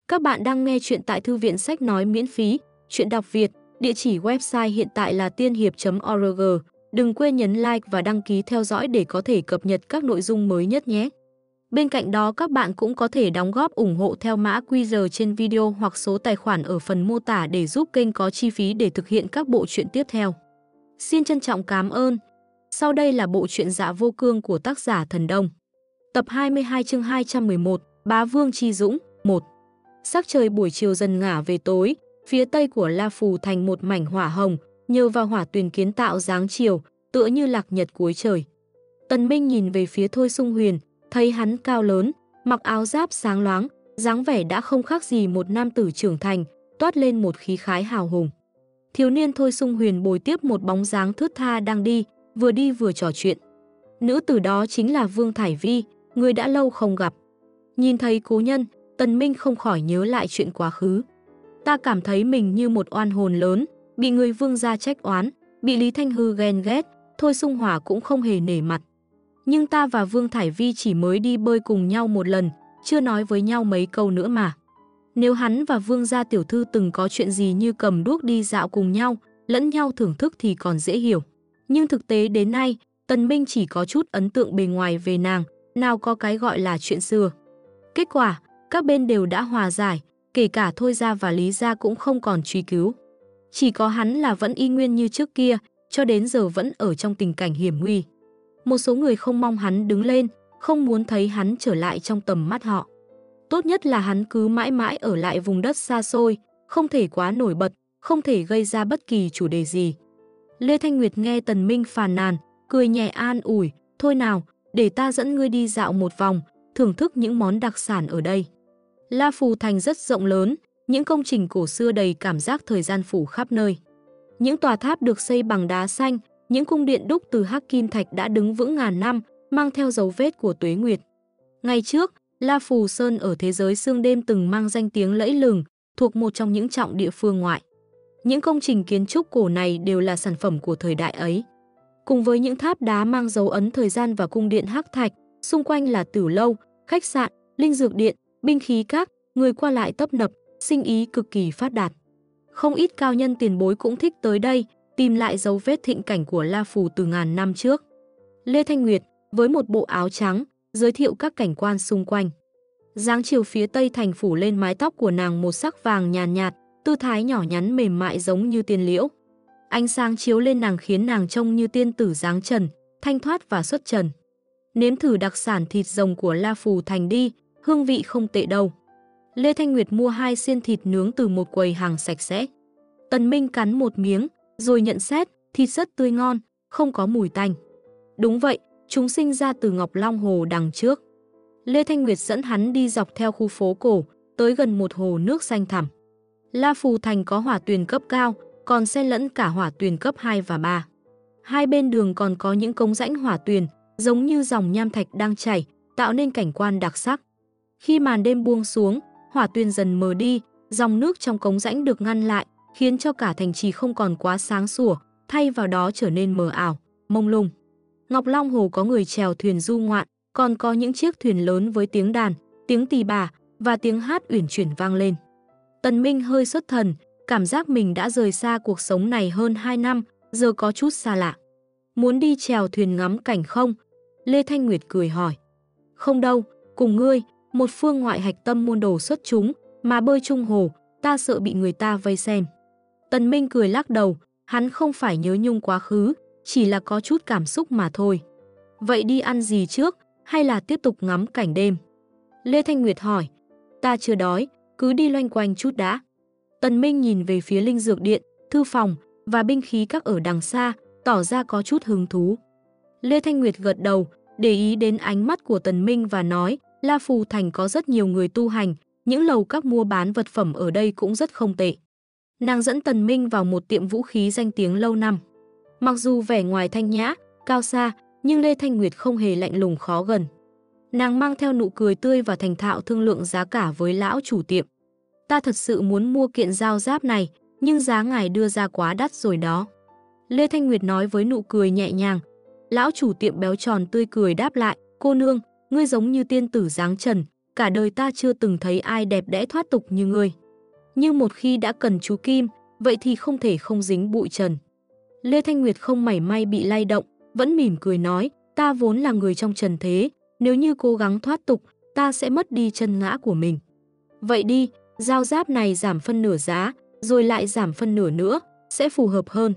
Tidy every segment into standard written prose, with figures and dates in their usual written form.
Các bạn đang nghe chuyện tại Thư viện Sách Nói miễn phí, chuyện đọc Việt, địa chỉ website hiện tại là tiên hiệp.org. Đừng quên nhấn like và đăng ký theo dõi để có thể cập nhật các nội dung mới nhất nhé. Bên cạnh đó các bạn cũng có thể đóng góp ủng hộ theo mã QR trên video hoặc số tài khoản ở phần mô tả để giúp kênh có chi phí để thực hiện các bộ truyện tiếp theo. Xin trân trọng cảm ơn. Sau đây là bộ truyện Dạ Vô Cương của tác giả Thần Đông. Tập 22 chương 211, Bá Vương Chi Dũng, 1. Sắc trời buổi chiều dần ngả về tối, phía tây của La Phù thành một mảnh hỏa hồng, nhờ vào hỏa tuyền kiến tạo dáng chiều, tựa như lạc nhật cuối trời. Tần Minh nhìn về phía Thôi Sung Huyền, thấy hắn cao lớn, mặc áo giáp sáng loáng, dáng vẻ đã không khác gì một nam tử trưởng thành, toát lên một khí khái hào hùng. Thiếu niên Thôi Sung Huyền bồi tiếp một bóng dáng thướt tha đang đi vừa trò chuyện. Nữ tử đó chính là Vương Thải Vi, người đã lâu không gặp. Nhìn thấy cố nhân, Tần Minh không khỏi nhớ lại chuyện quá khứ. Ta cảm thấy mình như một oan hồn lớn, bị người Vương gia trách oán, bị Lý Thanh Hư ghen ghét, Thôi Sung Hỏa cũng không hề nể mặt. Nhưng ta và Vương Thải Vi chỉ mới đi bơi cùng nhau một lần, chưa nói với nhau mấy câu nữa mà. Nếu hắn và Vương gia tiểu thư từng có chuyện gì như cầm đuốc đi dạo cùng nhau, lẫn nhau thưởng thức thì còn dễ hiểu. Nhưng thực tế đến nay, Tần Minh chỉ có chút ấn tượng bề ngoài về nàng, nào có cái gọi là chuyện xưa. Kết quả, các bên đều đã hòa giải, kể cả Thôi gia và Lý gia cũng không còn truy cứu. Chỉ có hắn là vẫn y nguyên như trước kia, cho đến giờ vẫn ở trong tình cảnh hiểm nguy. Một số người không mong hắn đứng lên, không muốn thấy hắn trở lại trong tầm mắt họ. Tốt nhất là hắn cứ mãi mãi ở lại vùng đất xa xôi, không thể quá nổi bật, không thể gây ra bất kỳ chủ đề gì. Lê Thanh Nguyệt nghe Tần Minh phàn nàn, cười nhẹ an ủi, thôi nào, để ta dẫn ngươi đi dạo một vòng, thưởng thức những món đặc sản ở đây. La Phù thành rất rộng lớn, những công trình cổ xưa đầy cảm giác thời gian phủ khắp nơi. Những tòa tháp được xây bằng đá xanh, những cung điện đúc từ hắc kim thạch đã đứng vững ngàn năm, mang theo dấu vết của tuế nguyệt. Ngày trước, La Phù Sơn ở thế giới sương đêm từng mang danh tiếng lẫy lừng, thuộc một trong những trọng địa phương ngoại. Những công trình kiến trúc cổ này đều là sản phẩm của thời đại ấy. Cùng với những tháp đá mang dấu ấn thời gian và cung điện hắc thạch, xung quanh là tử lâu, khách sạn, linh dược điện, binh khí các, người qua lại tấp nập, sinh ý cực kỳ phát đạt. Không ít cao nhân tiền bối cũng thích tới đây, tìm lại dấu vết thịnh cảnh của La Phù từ ngàn năm trước. Lê Thanh Nguyệt, với một bộ áo trắng, giới thiệu các cảnh quan xung quanh. Dáng chiều phía tây thành phủ lên mái tóc của nàng một sắc vàng nhàn nhạt, tư thái nhỏ nhắn mềm mại giống như tiên liễu. Ánh sáng chiếu lên nàng khiến nàng trông như tiên tử dáng trần, thanh thoát và xuất trần. Nếm thử đặc sản thịt rồng của La Phù thành đi, hương vị không tệ đâu. Lê Thanh Nguyệt mua 2 xiên thịt nướng từ một quầy hàng sạch sẽ. Tần Minh cắn một miếng, rồi nhận xét, thịt rất tươi ngon, không có mùi tanh. Đúng vậy, chúng sinh ra từ Ngọc Long Hồ đằng trước. Lê Thanh Nguyệt dẫn hắn đi dọc theo khu phố cổ, tới gần một hồ nước xanh thẳm. La Phù thành có hỏa tuyền cấp cao, còn xen lẫn cả hỏa tuyền cấp 2 và 3. Hai bên đường còn có những cống rãnh hỏa tuyền, giống như dòng nham thạch đang chảy, tạo nên cảnh quan đặc sắc. Khi màn đêm buông xuống, hỏa tuyền dần mờ đi, dòng nước trong cống rãnh được ngăn lại, khiến cho cả thành trì không còn quá sáng sủa, thay vào đó trở nên mờ ảo, mông lung. Ngọc Long Hồ có người chèo thuyền du ngoạn, còn có những chiếc thuyền lớn với tiếng đàn, tiếng tỳ bà và tiếng hát uyển chuyển vang lên. Tần Minh hơi xuất thần, cảm giác mình đã rời xa cuộc sống này hơn 2 năm, giờ có chút xa lạ. Muốn đi chèo thuyền ngắm cảnh không? Lê Thanh Nguyệt cười hỏi. Không đâu, cùng ngươi, một phương ngoại hạch tâm môn đồ xuất chúng, mà bơi chung hồ, ta sợ bị người ta vây xem. Tần Minh cười lắc đầu, hắn không phải nhớ nhung quá khứ, chỉ là có chút cảm xúc mà thôi. Vậy đi ăn gì trước, hay là tiếp tục ngắm cảnh đêm? Lê Thanh Nguyệt hỏi. Ta chưa đói, cứ đi loanh quanh chút đã. Tần Minh nhìn về phía linh dược điện, thư phòng và binh khí các ở đằng xa, tỏ ra có chút hứng thú. Lê Thanh Nguyệt gật đầu, để ý đến ánh mắt của Tần Minh và nói, La Phù thành có rất nhiều người tu hành, những lầu các mua bán vật phẩm ở đây cũng rất không tệ. Nàng dẫn Tần Minh vào một tiệm vũ khí danh tiếng lâu năm. Mặc dù vẻ ngoài thanh nhã, cao xa, nhưng Lê Thanh Nguyệt không hề lạnh lùng khó gần. Nàng mang theo nụ cười tươi và thành thạo thương lượng giá cả với lão chủ tiệm. Ta thật sự muốn mua kiện dao giáp này, nhưng giá ngài đưa ra quá đắt rồi đó. Lê Thanh Nguyệt nói với nụ cười nhẹ nhàng. Lão chủ tiệm béo tròn tươi cười đáp lại, cô nương, ngươi giống như tiên tử dáng trần, cả đời ta chưa từng thấy ai đẹp đẽ thoát tục như ngươi. Nhưng một khi đã cần chú Kim, vậy thì không thể không dính bụi trần. Lê Thanh Nguyệt không mảy may bị lay động, vẫn mỉm cười nói, ta vốn là người trong trần thế, nếu như cố gắng thoát tục, ta sẽ mất đi chân ngã của mình. Vậy đi, dao giáp này giảm phân nửa giá, rồi lại giảm phân nửa nữa, sẽ phù hợp hơn.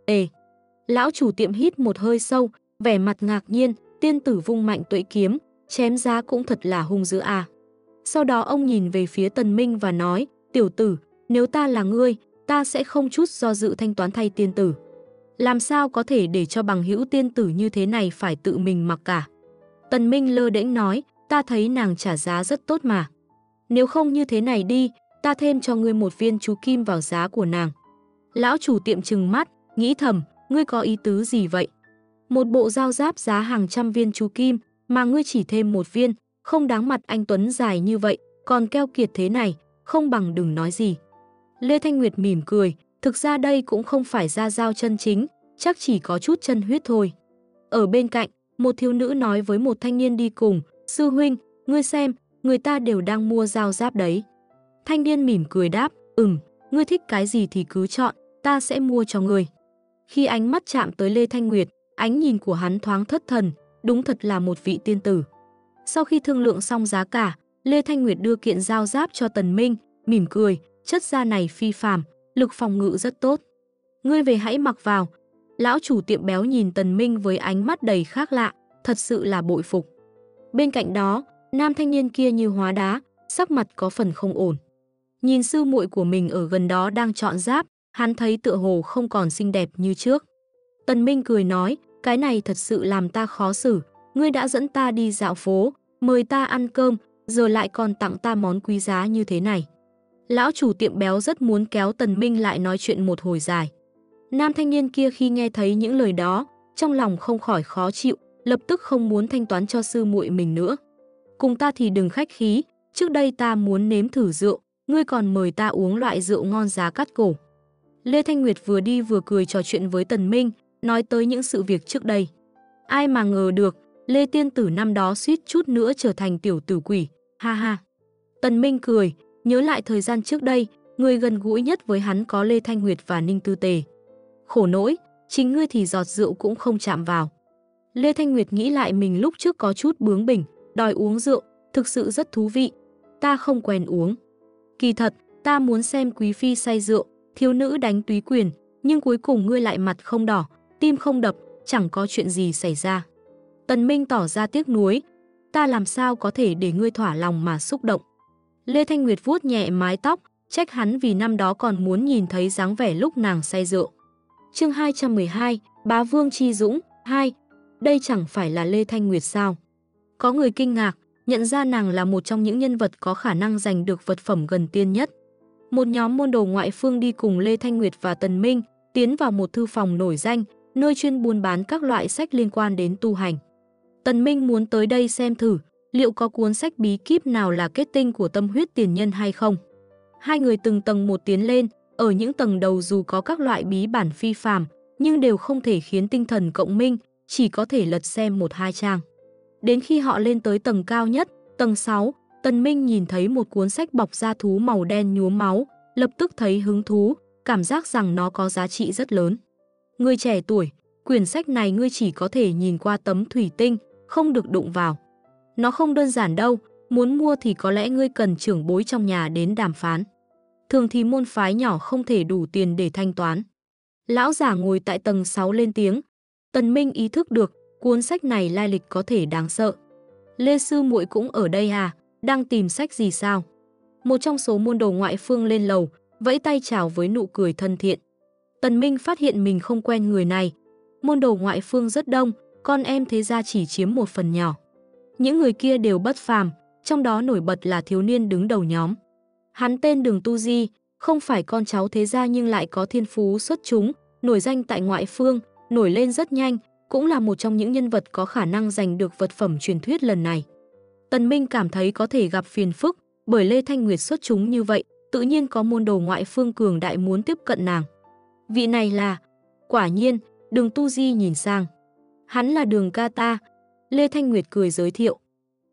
Lão chủ tiệm hít một hơi sâu, vẻ mặt ngạc nhiên, tiên tử vung mạnh tuệ kiếm, chém giá cũng thật là hung dữ à. Sau đó ông nhìn về phía Tần Minh và nói, tiểu tử, nếu ta là ngươi, ta sẽ không chút do dự thanh toán thay tiên tử. Làm sao có thể để cho bằng hữu tiên tử như thế này phải tự mình mặc cả. Tần Minh lơ đễnh nói, ta thấy nàng trả giá rất tốt mà. Nếu không như thế này đi, ta thêm cho ngươi một viên chú kim vào giá của nàng. Lão chủ tiệm trừng mắt, nghĩ thầm, ngươi có ý tứ gì vậy? Một bộ dao giáp giá hàng trăm viên chú kim, mà ngươi chỉ thêm một viên, không đáng mặt anh Tuấn dài như vậy, còn keo kiệt thế này, không bằng đừng nói gì. Lê Thanh Nguyệt mỉm cười, thực ra đây cũng không phải da dao chân chính, chắc chỉ có chút chân huyết thôi. Ở bên cạnh, một thiếu nữ nói với một thanh niên đi cùng, sư huynh, ngươi xem, người ta đều đang mua dao giáp đấy. Thanh niên mỉm cười đáp, ngươi thích cái gì thì cứ chọn, ta sẽ mua cho ngươi. Khi ánh mắt chạm tới Lê Thanh Nguyệt, ánh nhìn của hắn thoáng thất thần, đúng thật là một vị tiên tử. Sau khi thương lượng xong giá cả, Lê Thanh Nguyệt đưa kiện dao giáp cho Tần Minh, mỉm cười, chất da này phi phàm, lực phòng ngự rất tốt. Ngươi về hãy mặc vào. Lão chủ tiệm béo nhìn Tần Minh với ánh mắt đầy khác lạ, thật sự là bội phục. Bên cạnh đó, nam thanh niên kia như hóa đá, sắc mặt có phần không ổn. Nhìn sư muội của mình ở gần đó đang chọn giáp, hắn thấy tựa hồ không còn xinh đẹp như trước. Tần Minh cười nói, cái này thật sự làm ta khó xử, ngươi đã dẫn ta đi dạo phố, mời ta ăn cơm, giờ lại còn tặng ta món quý giá như thế này. Lão chủ tiệm béo rất muốn kéo Tần Minh lại nói chuyện một hồi dài. Nam thanh niên kia khi nghe thấy những lời đó, trong lòng không khỏi khó chịu, lập tức không muốn thanh toán cho sư muội mình nữa. Cùng ta thì đừng khách khí, trước đây ta muốn nếm thử rượu, ngươi còn mời ta uống loại rượu ngon giá cắt cổ. Lê Thanh Nguyệt vừa đi vừa cười trò chuyện với Tần Minh, nói tới những sự việc trước đây. Ai mà ngờ được, Lê tiên tử năm đó suýt chút nữa trở thành tiểu tử quỷ, ha ha. Tần Minh cười, nhớ lại thời gian trước đây, người gần gũi nhất với hắn có Lê Thanh Nguyệt và Ninh Tư Tề. Khổ nỗi, chính ngươi thì giọt rượu cũng không chạm vào. Lê Thanh Nguyệt nghĩ lại mình lúc trước có chút bướng bỉnh, đòi uống rượu, thực sự rất thú vị. Ta không quen uống. Kỳ thật, ta muốn xem quý phi say rượu, thiếu nữ đánh túy quyền, nhưng cuối cùng ngươi lại mặt không đỏ, tim không đập, chẳng có chuyện gì xảy ra. Tần Minh tỏ ra tiếc nuối, ta làm sao có thể để ngươi thỏa lòng mà xúc động. Lê Thanh Nguyệt vuốt nhẹ mái tóc, trách hắn vì năm đó còn muốn nhìn thấy dáng vẻ lúc nàng say rượu. Chương 212, Bá Vương Chi Dũng 2. Đây chẳng phải là Lê Thanh Nguyệt sao? Có người kinh ngạc, nhận ra nàng là một trong những nhân vật có khả năng giành được vật phẩm gần tiên nhất. Một nhóm môn đồ ngoại phương đi cùng Lê Thanh Nguyệt và Tần Minh, tiến vào một thư phòng nổi danh, nơi chuyên buôn bán các loại sách liên quan đến tu hành. Tần Minh muốn tới đây xem thử, liệu có cuốn sách bí kíp nào là kết tinh của tâm huyết tiền nhân hay không. Hai người từng tầng một tiến lên, ở những tầng đầu dù có các loại bí bản phi phàm, nhưng đều không thể khiến tinh thần cộng minh, chỉ có thể lật xem một hai trang. Đến khi họ lên tới tầng cao nhất, tầng 6, Tần Minh nhìn thấy một cuốn sách bọc da thú màu đen nhuốm máu, lập tức thấy hứng thú, cảm giác rằng nó có giá trị rất lớn. Người trẻ tuổi, quyển sách này ngươi chỉ có thể nhìn qua tấm thủy tinh, không được đụng vào. Nó không đơn giản đâu, muốn mua thì có lẽ ngươi cần trưởng bối trong nhà đến đàm phán. Thường thì môn phái nhỏ không thể đủ tiền để thanh toán. Lão giả ngồi tại tầng 6 lên tiếng. Tần Minh ý thức được, cuốn sách này lai lịch có thể đáng sợ. Lê sư muội cũng ở đây à, đang tìm sách gì sao? Một trong số môn đồ ngoại phương lên lầu, vẫy tay chào với nụ cười thân thiện. Tần Minh phát hiện mình không quen người này. Môn đồ ngoại phương rất đông, con em thế gia chỉ chiếm một phần nhỏ. Những người kia đều bất phàm, trong đó nổi bật là thiếu niên đứng đầu nhóm. Hắn tên Đường Tu Di, không phải con cháu thế gia nhưng lại có thiên phú xuất chúng, nổi danh tại ngoại phương, nổi lên rất nhanh, cũng là một trong những nhân vật có khả năng giành được vật phẩm truyền thuyết lần này. Tần Minh cảm thấy có thể gặp phiền phức, bởi Lê Thanh Nguyệt xuất chúng như vậy, tự nhiên có môn đồ ngoại phương cường đại muốn tiếp cận nàng. Vị này là... Quả nhiên, Đường Tu Di nhìn sang. Hắn là Đường ca ta. Lê Thanh Nguyệt cười giới thiệu.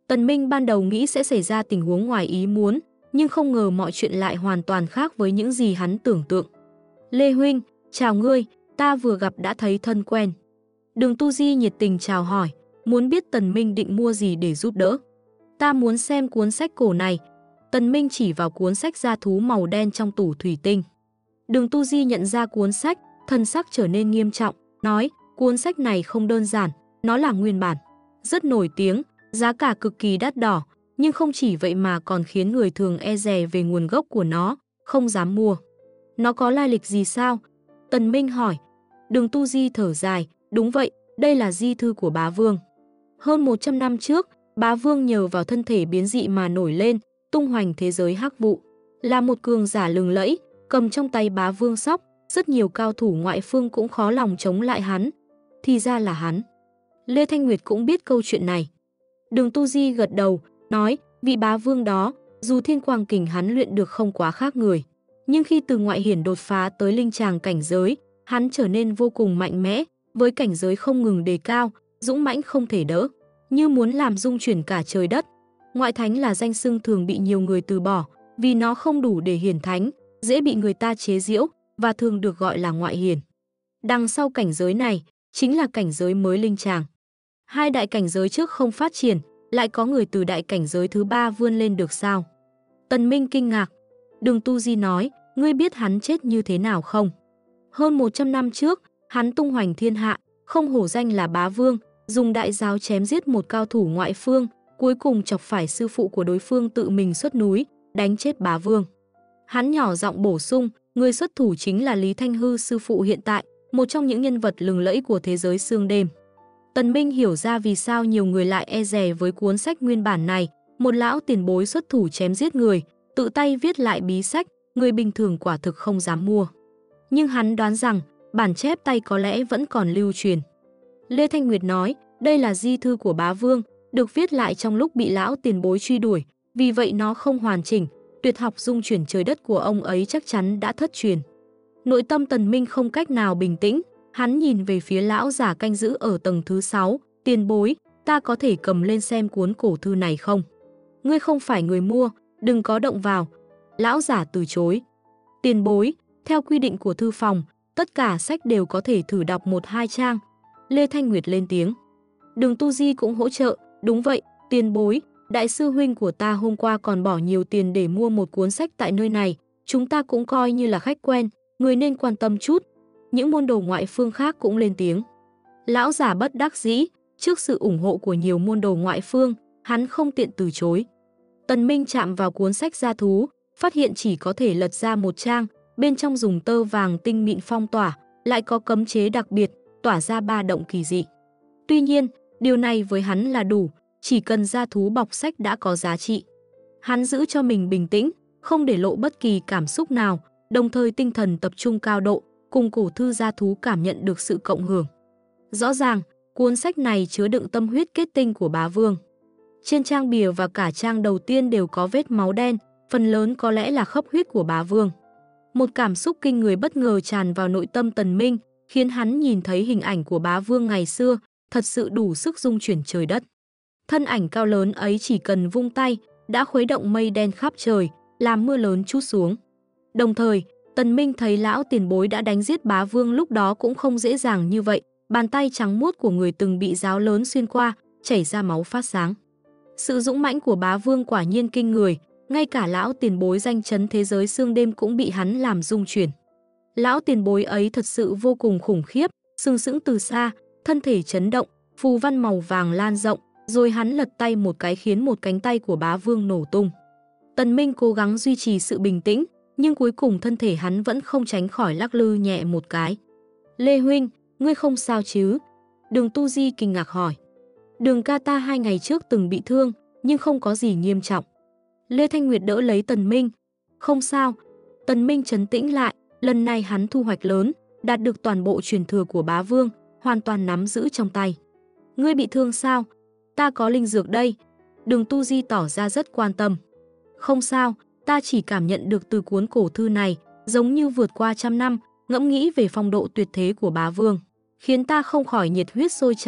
Tần Minh ban đầu nghĩ sẽ xảy ra tình huống ngoài ý muốn, nhưng không ngờ mọi chuyện lại hoàn toàn khác với những gì hắn tưởng tượng. Lê huynh, chào ngươi, ta vừa gặp đã thấy thân quen. Đường Tu Di nhiệt tình chào hỏi, muốn biết Tần Minh định mua gì để giúp đỡ. Ta muốn xem cuốn sách cổ này. Tần Minh chỉ vào cuốn sách da thú màu đen trong tủ thủy tinh. Đường Tu Di nhận ra cuốn sách, thần sắc trở nên nghiêm trọng, nói, cuốn sách này không đơn giản, nó là nguyên bản, rất nổi tiếng, giá cả cực kỳ đắt đỏ, nhưng không chỉ vậy mà còn khiến người thường e dè về nguồn gốc của nó, không dám mua. Nó có lai lịch gì sao? Tần Minh hỏi. Đường Tu Di thở dài, đúng vậy, đây là di thư của bá vương. Hơn 100 năm trước, bá vương nhờ vào thân thể biến dị mà nổi lên, tung hoành thế giới hắc vụ. Là một cường giả lừng lẫy, cầm trong tay bá vương sóc, rất nhiều cao thủ ngoại phương cũng khó lòng chống lại hắn. Thì ra là hắn. Lê Thanh Nguyệt cũng biết câu chuyện này. Đường Tu Di gật đầu, nói, vị bá vương đó, dù thiên quang kình hắn luyện được không quá khác người. Nhưng khi từ ngoại hiển đột phá tới linh tràng cảnh giới, hắn trở nên vô cùng mạnh mẽ, với cảnh giới không ngừng đề cao, dũng mãnh không thể đỡ, như muốn làm rung chuyển cả trời đất. Ngoại thánh là danh xưng thường bị nhiều người từ bỏ, vì nó không đủ để hiển thánh, dễ bị người ta chế giễu và thường được gọi là ngoại hiển. Đằng sau cảnh giới này, chính là cảnh giới mới linh tràng. Hai đại cảnh giới trước không phát triển, lại có người từ đại cảnh giới thứ ba vươn lên được sao? Tần Minh kinh ngạc. Đường Tu Di nói, ngươi biết hắn chết như thế nào không? Hơn 100 năm trước, hắn tung hoành thiên hạ, không hổ danh là bá vương, dùng đại giáo chém giết một cao thủ ngoại phương, cuối cùng chọc phải sư phụ của đối phương tự mình xuất núi, đánh chết bá vương. Hắn nhỏ giọng bổ sung, người xuất thủ chính là Lý Thanh Hư sư phụ hiện tại, một trong những nhân vật lừng lẫy của thế giới xương đêm. Tần Minh hiểu ra vì sao nhiều người lại e dè với cuốn sách nguyên bản này, một lão tiền bối xuất thủ chém giết người, tự tay viết lại bí sách, người bình thường quả thực không dám mua. Nhưng hắn đoán rằng, bản chép tay có lẽ vẫn còn lưu truyền. Lê Thanh Nguyệt nói, đây là di thư của bá vương, được viết lại trong lúc bị lão tiền bối truy đuổi, vì vậy nó không hoàn chỉnh, tuyệt học dung chuyển trời đất của ông ấy chắc chắn đã thất truyền. Nội tâm Tần Minh không cách nào bình tĩnh, hắn nhìn về phía lão giả canh giữ ở tầng thứ 6, tiền bối, ta có thể cầm lên xem cuốn cổ thư này không? Ngươi không phải người mua, đừng có động vào. Lão giả từ chối. Tiền bối, theo quy định của thư phòng, tất cả sách đều có thể thử đọc 1-2 trang. Lê Thanh Nguyệt lên tiếng. Đường Tu Di cũng hỗ trợ, đúng vậy, tiền bối, đại sư huynh của ta hôm qua còn bỏ nhiều tiền để mua một cuốn sách tại nơi này, chúng ta cũng coi như là khách quen, người nên quan tâm chút. Những môn đồ ngoại phương khác cũng lên tiếng. Lão giả bất đắc dĩ, trước sự ủng hộ của nhiều môn đồ ngoại phương, hắn không tiện từ chối. Tần Minh chạm vào cuốn sách gia thú, phát hiện chỉ có thể lật ra một trang, bên trong dùng tơ vàng tinh mịn phong tỏa, lại có cấm chế đặc biệt, tỏa ra ba động kỳ dị. Tuy nhiên, điều này với hắn là đủ, chỉ cần gia thú bọc sách đã có giá trị. Hắn giữ cho mình bình tĩnh, không để lộ bất kỳ cảm xúc nào, đồng thời tinh thần tập trung cao độ, cùng cổ thư gia thú cảm nhận được sự cộng hưởng. Rõ ràng, cuốn sách này chứa đựng tâm huyết kết tinh của bá vương. Trên trang bìa và cả trang đầu tiên đều có vết máu đen, phần lớn có lẽ là khớp huyết của bá vương. Một cảm xúc kinh người bất ngờ tràn vào nội tâm Tần Minh, khiến hắn nhìn thấy hình ảnh của bá vương ngày xưa, thật sự đủ sức rung chuyển trời đất. Thân ảnh cao lớn ấy chỉ cần vung tay, đã khuấy động mây đen khắp trời, làm mưa lớn trút xuống. Đồng thời, Tần Minh thấy lão tiền bối đã đánh giết bá vương lúc đó cũng không dễ dàng như vậy, bàn tay trắng muốt của người từng bị giáo lớn xuyên qua, chảy ra máu phát sáng. Sự dũng mãnh của bá vương quả nhiên kinh người, ngay cả lão tiền bối danh chấn thế giới xương đêm cũng bị hắn làm rung chuyển. Lão tiền bối ấy thật sự vô cùng khủng khiếp, sừng sững từ xa, thân thể chấn động, phù văn màu vàng lan rộng, rồi hắn lật tay một cái khiến một cánh tay của bá vương nổ tung. Tần Minh cố gắng duy trì sự bình tĩnh, nhưng cuối cùng thân thể hắn vẫn không tránh khỏi lắc lư nhẹ một cái. Lê huynh, ngươi không sao chứ? Đường Tu Di kinh ngạc hỏi. Đường ca ta 2 ngày trước từng bị thương, nhưng không có gì nghiêm trọng. Lê Thanh Nguyệt đỡ lấy Tần Minh. Không sao. Tần Minh trấn tĩnh lại, lần này hắn thu hoạch lớn, đạt được toàn bộ truyền thừa của bá vương, hoàn toàn nắm giữ trong tay. Ngươi bị thương sao? Ta có linh dược đây. Đường Tu Di tỏ ra rất quan tâm. Không sao, ta chỉ cảm nhận được từ cuốn cổ thư này, giống như vượt qua 100 năm, ngẫm nghĩ về phong độ tuyệt thế của bá vương, khiến ta không khỏi nhiệt huyết sôi trào,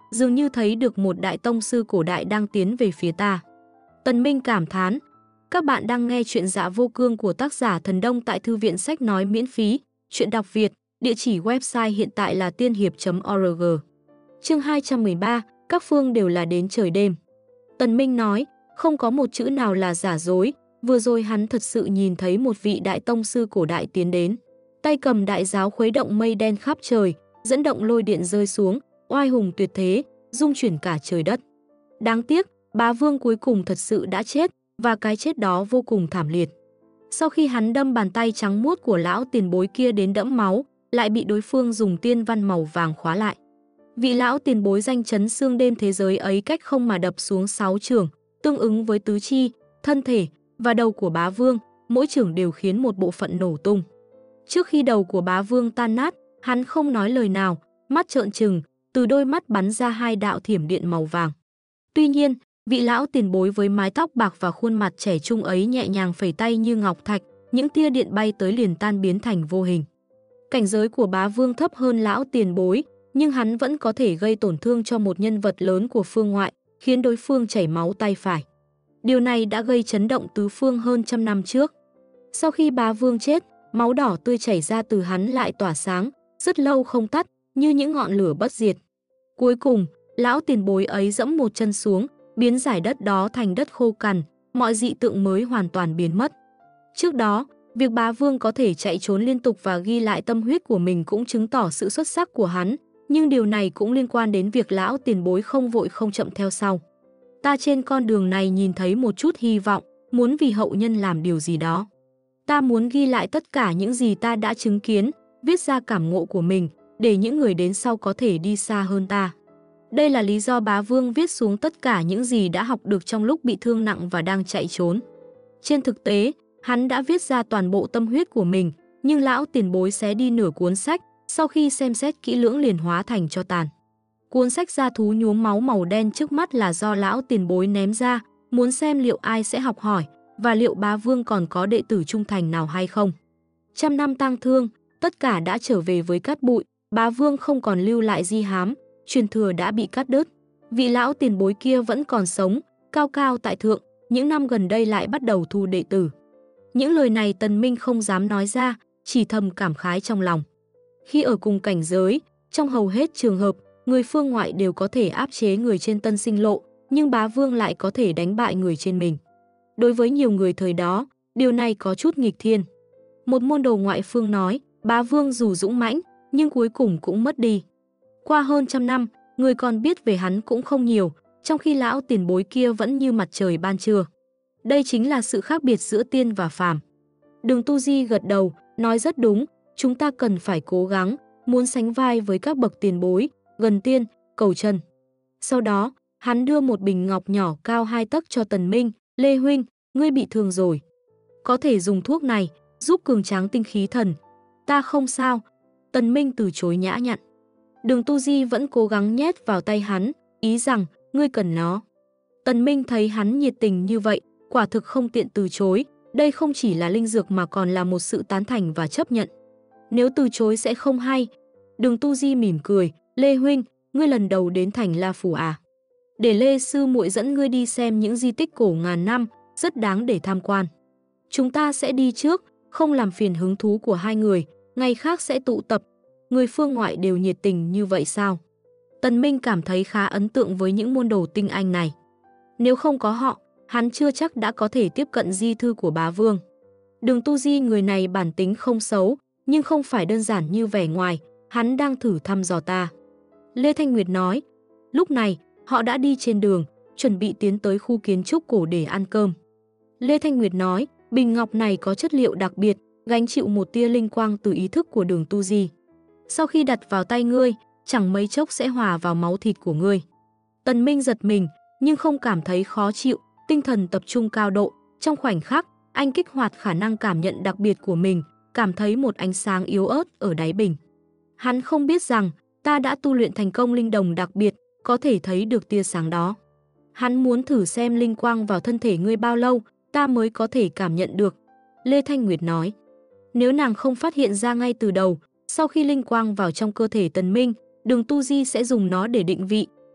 dường như thấy được một đại tông sư cổ đại đang tiến về phía ta. Tần Minh cảm thán. Các bạn đang nghe chuyện Dạ Vô Cương của tác giả Thần Đông tại Thư viện Sách Nói miễn phí, chuyện đọc Việt, địa chỉ website hiện tại là tiên hiệp.org. Chương 213, các phương đều là đến trời đêm. Tần Minh nói, không có một chữ nào là giả dối, vừa rồi hắn thật sự nhìn thấy một vị đại tông sư cổ đại tiến đến. Tay cầm đại giáo khuấy động mây đen khắp trời, dẫn động lôi điện rơi xuống, oai hùng tuyệt thế, dung chuyển cả trời đất. Đáng tiếc, Bá Vương cuối cùng thật sự đã chết, và cái chết đó vô cùng thảm liệt. Sau khi hắn đâm bàn tay trắng muốt của lão tiền bối kia đến đẫm máu, lại bị đối phương dùng tiên văn màu vàng khóa lại. Vị lão tiền bối danh chấn xương đêm thế giới ấy cách không mà đập xuống 6 chưởng, tương ứng với tứ chi, thân thể và đầu của Bá Vương, mỗi chưởng đều khiến một bộ phận nổ tung. Trước khi đầu của Bá Vương tan nát, hắn không nói lời nào, mắt trợn trừng, từ đôi mắt bắn ra 2 đạo thiểm điện màu vàng. Tuy nhiên, vị lão tiền bối với mái tóc bạc và khuôn mặt trẻ trung ấy nhẹ nhàng phẩy tay như ngọc thạch, những tia điện bay tới liền tan biến thành vô hình. Cảnh giới của Bá Vương thấp hơn lão tiền bối, nhưng hắn vẫn có thể gây tổn thương cho một nhân vật lớn của phương ngoại, khiến đối phương chảy máu tay phải. Điều này đã gây chấn động tứ phương hơn trăm năm trước. Sau khi Bá Vương chết, máu đỏ tươi chảy ra từ hắn lại tỏa sáng, rất lâu không tắt, như những ngọn lửa bất diệt. Cuối cùng, lão tiền bối ấy giẫm một chân xuống, biến giải đất đó thành đất khô cằn, mọi dị tượng mới hoàn toàn biến mất. Trước đó, việc Bá Vương có thể chạy trốn liên tục và ghi lại tâm huyết của mình cũng chứng tỏ sự xuất sắc của hắn, nhưng điều này cũng liên quan đến việc lão tiền bối không vội không chậm theo sau. Ta trên con đường này nhìn thấy một chút hy vọng, muốn vì hậu nhân làm điều gì đó. Ta muốn ghi lại tất cả những gì ta đã chứng kiến, viết ra cảm ngộ của mình, để những người đến sau có thể đi xa hơn ta. Đây là lý do Bá Vương viết xuống tất cả những gì đã học được trong lúc bị thương nặng và đang chạy trốn. Trên thực tế, hắn đã viết ra toàn bộ tâm huyết của mình, nhưng lão tiền bối xé đi nửa cuốn sách, sau khi xem xét kỹ lưỡng liền hóa thành tro tàn. Cuốn sách da thú nhuốm máu màu đen trước mắt là do lão tiền bối ném ra, muốn xem liệu ai sẽ học hỏi, và liệu Bá Vương còn có đệ tử trung thành nào hay không. Trăm năm tang thương, tất cả đã trở về với cát bụi, Bá Vương không còn lưu lại di hám, truyền thừa đã bị cắt đứt. Vị lão tiền bối kia vẫn còn sống, cao cao tại thượng, những năm gần đây lại bắt đầu thu đệ tử. Những lời này Tần Minh không dám nói ra, chỉ thầm cảm khái trong lòng. Khi ở cùng cảnh giới, trong hầu hết trường hợp, người phương ngoại đều có thể áp chế người trên tân sinh lộ, nhưng Bá Vương lại có thể đánh bại người trên mình. Đối với nhiều người thời đó, điều này có chút nghịch thiên. Một môn đồ ngoại phương nói, Bá Vương dù dũng mãnh, nhưng cuối cùng cũng mất đi. Qua hơn trăm năm, người còn biết về hắn cũng không nhiều, trong khi lão tiền bối kia vẫn như mặt trời ban trưa. Đây chính là sự khác biệt giữa tiên và phàm. Đường Tu Di gật đầu, nói rất đúng, chúng ta cần phải cố gắng, muốn sánh vai với các bậc tiền bối, gần tiên, cầu chân. Sau đó, hắn đưa một bình ngọc nhỏ cao 2 tấc cho Tần Minh, Lê huynh, ngươi bị thương rồi. Có thể dùng thuốc này, giúp cường tráng tinh khí thần. Ta không sao. Tần Minh từ chối nhã nhặn. Đường Tu Di vẫn cố gắng nhét vào tay hắn, ý rằng, ngươi cần nó. Tần Minh thấy hắn nhiệt tình như vậy, quả thực không tiện từ chối, đây không chỉ là linh dược mà còn là một sự tán thành và chấp nhận. Nếu từ chối sẽ không hay. Đường Tu Di mỉm cười, Lê huynh, ngươi lần đầu đến thành La Phủ à? Để Lê sư muội dẫn ngươi đi xem những di tích cổ ngàn năm, rất đáng để tham quan. Chúng ta sẽ đi trước, không làm phiền hứng thú của hai người, ngày khác sẽ tụ tập. Người phương ngoại đều nhiệt tình như vậy sao? Tần Minh cảm thấy khá ấn tượng với những môn đồ tinh anh này. Nếu không có họ, hắn chưa chắc đã có thể tiếp cận di thư của Bá Vương. Đường Tu Di người này bản tính không xấu, nhưng không phải đơn giản như vẻ ngoài, hắn đang thử thăm dò ta. Lê Thanh Nguyệt nói, lúc này, họ đã đi trên đường, chuẩn bị tiến tới khu kiến trúc cổ để ăn cơm. Lê Thanh Nguyệt nói, bình ngọc này có chất liệu đặc biệt, gánh chịu một tia linh quang từ ý thức của Đường Tu Di. Sau khi đặt vào tay ngươi, chẳng mấy chốc sẽ hòa vào máu thịt của ngươi. Tần Minh giật mình, nhưng không cảm thấy khó chịu, tinh thần tập trung cao độ. Trong khoảnh khắc, anh kích hoạt khả năng cảm nhận đặc biệt của mình, cảm thấy một ánh sáng yếu ớt ở đáy bình. Hắn không biết rằng, ta đã tu luyện thành công linh đồng đặc biệt, có thể thấy được tia sáng đó. Hắn muốn thử xem linh quang vào thân thể ngươi bao lâu, ta mới có thể cảm nhận được. Lê Thanh Nguyệt nói, nếu nàng không phát hiện ra ngay từ đầu, sau khi linh quang vào trong cơ thể Tần Minh, Đường Tu Di sẽ dùng nó để định vị,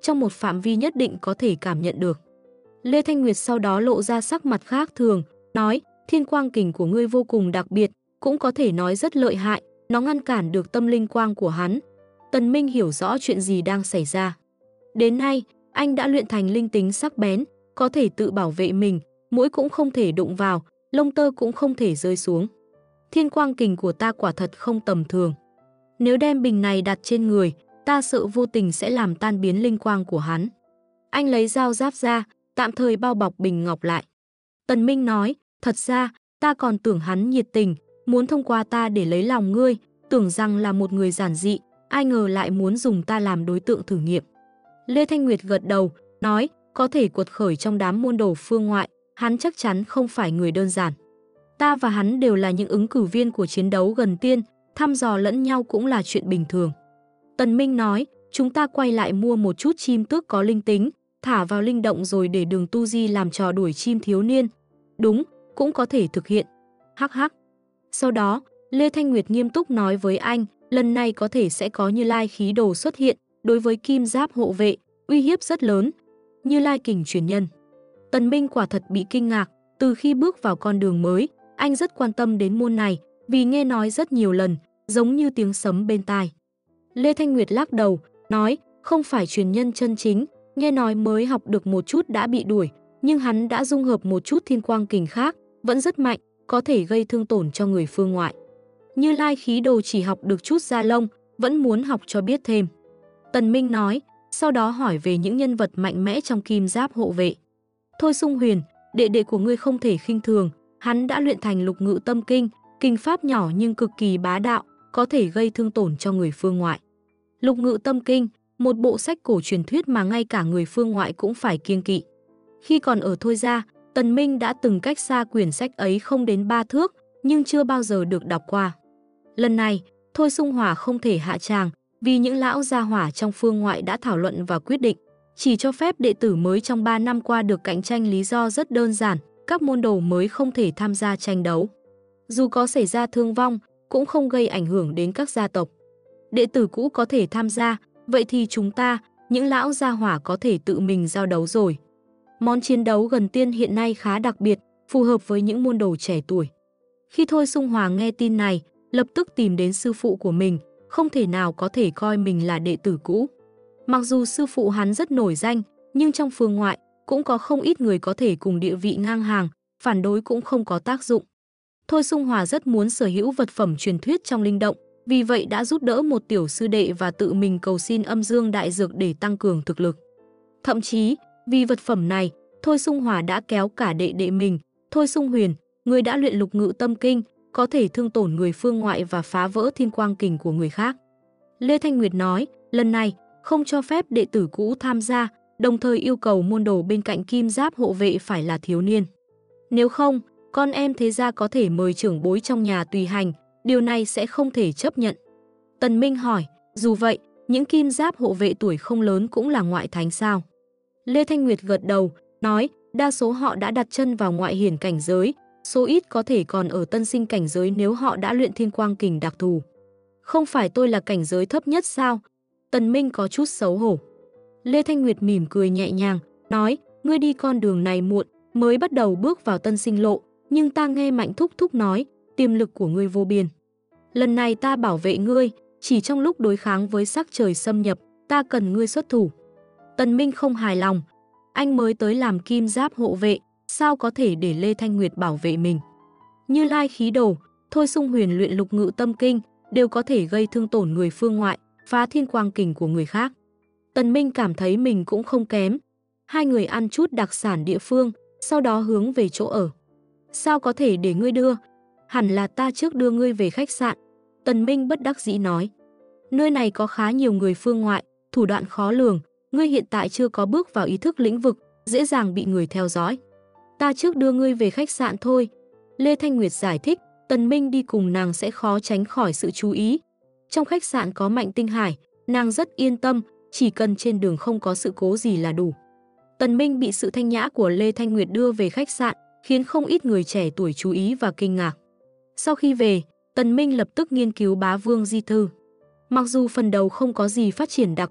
trong một phạm vi nhất định có thể cảm nhận được. Lê Thanh Nguyệt sau đó lộ ra sắc mặt khác thường, nói, thiên quang kình của ngươi vô cùng đặc biệt, cũng có thể nói rất lợi hại, nó ngăn cản được tâm linh quang của hắn. Tần Minh hiểu rõ chuyện gì đang xảy ra. Đến nay, anh đã luyện thành linh tính sắc bén, có thể tự bảo vệ mình, mũi cũng không thể đụng vào, lông tơ cũng không thể rơi xuống. Thiên quang kình của ta quả thật không tầm thường. Nếu đem bình này đặt trên người, ta sợ vô tình sẽ làm tan biến linh quang của hắn. Anh lấy dao giáp ra, tạm thời bao bọc bình ngọc lại. Tần Minh nói, thật ra, ta còn tưởng hắn nhiệt tình, muốn thông qua ta để lấy lòng ngươi, tưởng rằng là một người giản dị, ai ngờ lại muốn dùng ta làm đối tượng thử nghiệm. Lê Thanh Nguyệt gật đầu, nói, có thể quật khởi trong đám môn đồ phương ngoại, hắn chắc chắn không phải người đơn giản. Ta và hắn đều là những ứng cử viên của chiến đấu gần tiên, thăm dò lẫn nhau cũng là chuyện bình thường. Tần Minh nói, chúng ta quay lại mua một chút chim tước có linh tính, thả vào linh động rồi để Đường Tu Di làm trò đuổi chim thiếu niên. Đúng, cũng có thể thực hiện. Hắc hắc. Sau đó, Lê Thanh Nguyệt nghiêm túc nói với anh, lần này có thể sẽ có Như Lai khí đồ xuất hiện, đối với kim giáp hộ vệ, uy hiếp rất lớn. Như Lai kình truyền nhân. Tần Minh quả thật bị kinh ngạc, từ khi bước vào con đường mới, anh rất quan tâm đến môn này, vì nghe nói rất nhiều lần, giống như tiếng sấm bên tai. Lê Thanh Nguyệt lắc đầu, nói, không phải truyền nhân chân chính, nghe nói mới học được một chút đã bị đuổi, nhưng hắn đã dung hợp một chút thiên quang kình khác, vẫn rất mạnh, có thể gây thương tổn cho người phương ngoại. Như Lai khí đồ chỉ học được chút da lông, vẫn muốn học cho biết thêm. Tần Minh nói, sau đó hỏi về những nhân vật mạnh mẽ trong kim giáp hộ vệ. Thôi Sung Huyền, đệ đệ của ngươi không thể khinh thường, hắn đã luyện thành lục ngự tâm kinh, kinh pháp nhỏ nhưng cực kỳ bá đạo, có thể gây thương tổn cho người phương ngoại. Lục ngự tâm kinh, một bộ sách cổ truyền thuyết mà ngay cả người phương ngoại cũng phải kiêng kỵ. Khi còn ở Thôi gia, Tần Minh đã từng cách xa quyển sách ấy không đến 3 thước, nhưng chưa bao giờ được đọc qua. Lần này, Thôi Sung Hỏa không thể hạ tràng, vì những lão gia hỏa trong phương ngoại đã thảo luận và quyết định, chỉ cho phép đệ tử mới trong 3 năm qua được cạnh tranh, lý do rất đơn giản, các môn đồ mới không thể tham gia tranh đấu. Dù có xảy ra thương vong, cũng không gây ảnh hưởng đến các gia tộc. Đệ tử cũ có thể tham gia, vậy thì chúng ta, những lão gia hỏa có thể tự mình giao đấu rồi. Món chiến đấu gần tiên hiện nay khá đặc biệt, phù hợp với những môn đồ trẻ tuổi. Khi Thôi Sung Hoàng nghe tin này, lập tức tìm đến sư phụ của mình, không thể nào có thể coi mình là đệ tử cũ. Mặc dù sư phụ hắn rất nổi danh, nhưng trong phương ngoại cũng có không ít người có thể cùng địa vị ngang hàng, phản đối cũng không có tác dụng. Thôi Sung Hòa rất muốn sở hữu vật phẩm truyền thuyết trong linh động, vì vậy đã giúp đỡ một tiểu sư đệ và tự mình cầu xin âm dương đại dược để tăng cường thực lực. Thậm chí, vì vật phẩm này, Thôi Sung Hòa đã kéo cả đệ đệ mình, Thôi Sung Huyền, người đã luyện lục ngự tâm kinh, có thể thương tổn người phương ngoại và phá vỡ thiên quang kình của người khác. Lê Thanh Nguyệt nói, lần này không cho phép đệ tử cũ tham gia, đồng thời yêu cầu môn đồ bên cạnh kim giáp hộ vệ phải là thiếu niên. Nếu không, con em thế gia có thể mời trưởng bối trong nhà tùy hành, điều này sẽ không thể chấp nhận. Tần Minh hỏi, dù vậy, những kim giáp hộ vệ tuổi không lớn cũng là ngoại thánh sao? Lê Thanh Nguyệt gật đầu, nói, đa số họ đã đặt chân vào ngoại hiển cảnh giới, số ít có thể còn ở tân sinh cảnh giới nếu họ đã luyện thiên quang kình đặc thù. Không phải tôi là cảnh giới thấp nhất sao? Tần Minh có chút xấu hổ. Lê Thanh Nguyệt mỉm cười nhẹ nhàng, nói, ngươi đi con đường này muộn, mới bắt đầu bước vào tân sinh lộ, nhưng ta nghe Mạnh Thúc Thúc nói, tiềm lực của ngươi vô biên. Lần này ta bảo vệ ngươi, chỉ trong lúc đối kháng với sắc trời xâm nhập, ta cần ngươi xuất thủ. Tần Minh không hài lòng, anh mới tới làm kim giáp hộ vệ, sao có thể để Lê Thanh Nguyệt bảo vệ mình? Như Lai khí đồ, Thôi Sung Huyền luyện lục ngự tâm kinh, đều có thể gây thương tổn người phương ngoại, phá thiên quang kình của người khác. Tần Minh cảm thấy mình cũng không kém. Hai người ăn chút đặc sản địa phương, sau đó hướng về chỗ ở. Sao có thể để ngươi đưa? Hẳn là ta trước đưa ngươi về khách sạn. Tần Minh bất đắc dĩ nói. Nơi này có khá nhiều người phương ngoại, thủ đoạn khó lường. Ngươi hiện tại chưa có bước vào ý thức lĩnh vực, dễ dàng bị người theo dõi. Ta trước đưa ngươi về khách sạn thôi. Lê Thanh Nguyệt giải thích, Tần Minh đi cùng nàng sẽ khó tránh khỏi sự chú ý. Trong khách sạn có Mạnh Tinh Hải, nàng rất yên tâm, chỉ cần trên đường không có sự cố gì là đủ. Tần Minh bị sự thanh nhã của Lê Thanh Nguyệt đưa về khách sạn, khiến không ít người trẻ tuổi chú ý và kinh ngạc. Sau khi về, Tần Minh lập tức nghiên cứu Bá Vương Di Thư. Mặc dù phần đầu không có gì phát triển đặc biệt,